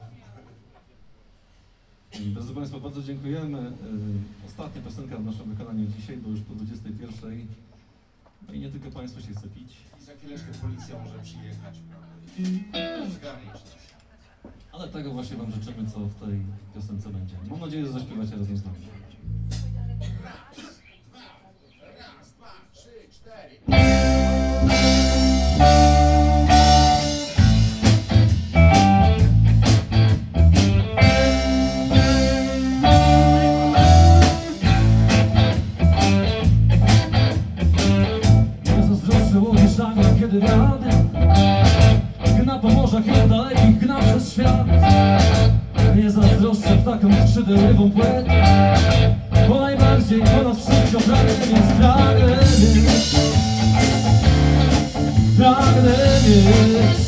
Drodzy Państwo, bardzo dziękujemy. Y, Ostatnia piosenka w naszym wykonaniu dzisiaj, bo już po dwudziestej pierwszej. No i nie tylko Państwu się chce pić,
i za chwileczkę policja może przyjechać, prawda? I zgarnić nas.
ale tego właśnie Wam życzymy, co w tej piosence będzie. Mam nadzieję, że zaśpiewacie razem z nami.
Raz, dwa, raz, dwa, trzy, cztery.
Nie zazdroszczę łowieszania, kiedy wiatr gna po morzach i dalekich gna przez świat. Nie zazdroszczę ptakom skrzydełową płet, bo najbardziej ponad wszystko pragnę mieć, pragnę mieć, pragnę mieć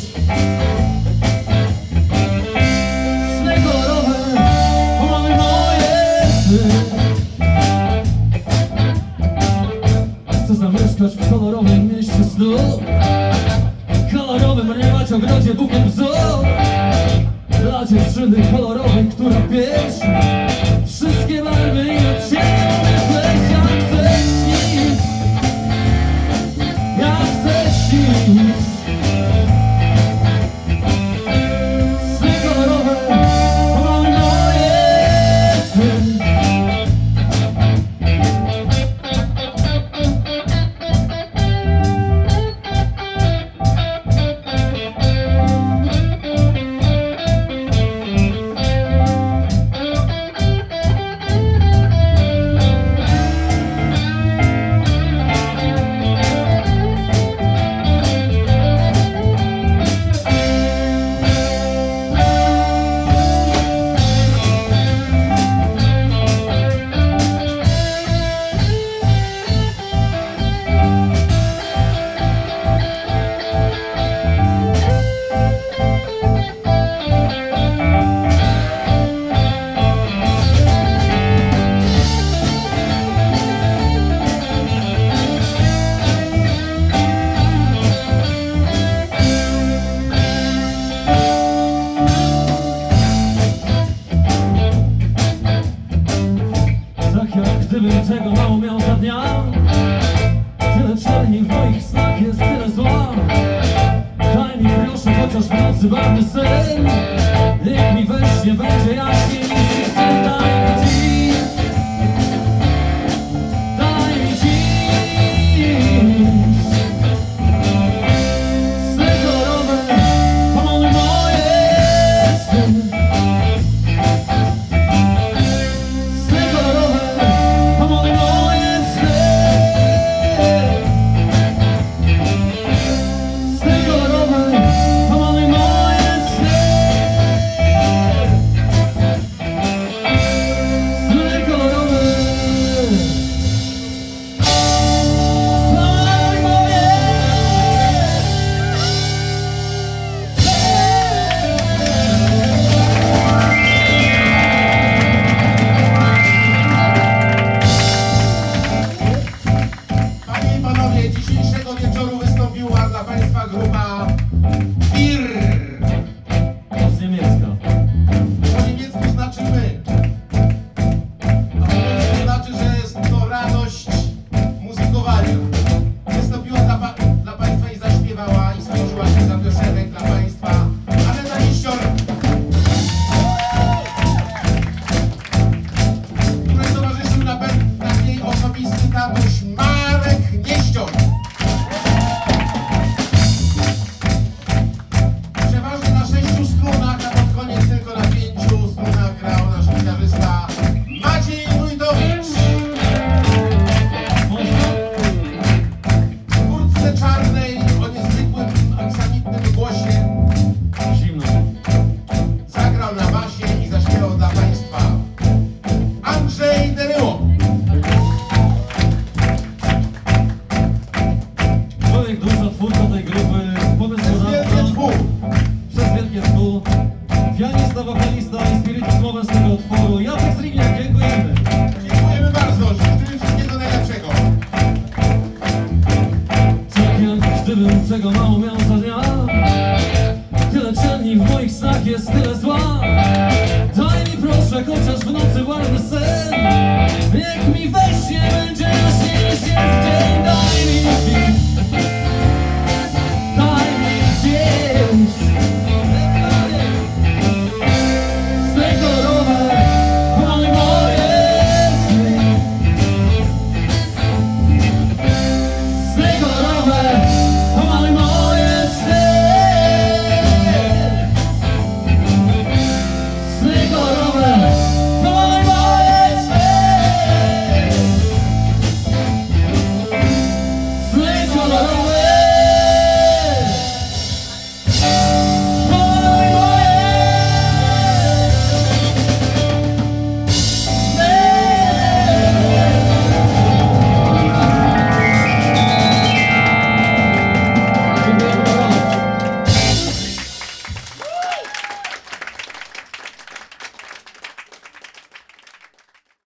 sny kolorowe, bo mamy moje sny. Chcę zamieszkać w kolorowym mieście snu, w kolorowym rywać ogrodzie bukiem bzu. Dla dziewczyny kolorowej, która pierwsza wszystkie barwy i odcienie pleść. Ja chcę śnić, ja chcę śnić sny kolorowe, to mamy moje sny. Tak jak gdybym tego mało miał za dnia, tyle czerni w moich snach jest tyle zła. Daj mi proszę chociaż w nocy barwny sen, niech mi we śnie będzie jaśniej niż dziś. Daj mi dziś, daj mi dziś sny kolorowe, to mamy moje sny. Sny kolorowe, to mamy moje sny. Sny kolorowe, to mamy moje sny. Sny kolorowe, to mamy moje
Panie i panowie, dzisiejszego wieczoru wystąpiła dla państwa grupa Wir.
z niemiecka.
Po niemiecku znaczy my. A po polsku znaczy, że jest to radość muzykowania. Wystąpiła dla, pa dla państwa i zaśpiewała i stworzyła kilka piosenek dla państwa Aneta Liścior, której towarzyszył na tak jej osobisty tatuś Marek Nieścior. Przeważnie na sześciu strunach, a pod koniec tylko na pięciu strunach grał nasz gitarzysta Maciej Wójtowicz. W kurtce czarnej o niezwykłym aksamitnym głosie
Zimno.
zagrał na basie i zaśpiewał dla państwa Andrzej Deryło.
Człowiek dusza, twórca tej grupy,
Wielkie
pomysłodawca,
twór.
przez wielkie twu, pianista, wokalista i spiritus mowę z tego utworu. Jacek Srigniak, dziękujemy.
Dziękujemy bardzo, życzymy wszystkiego najlepszego.
Tak jak gdybym tego mało miał za dnia, przestrzeni, w moich snach jest tyle zła. Daj mi proszę chociaż w nocy ładny sen.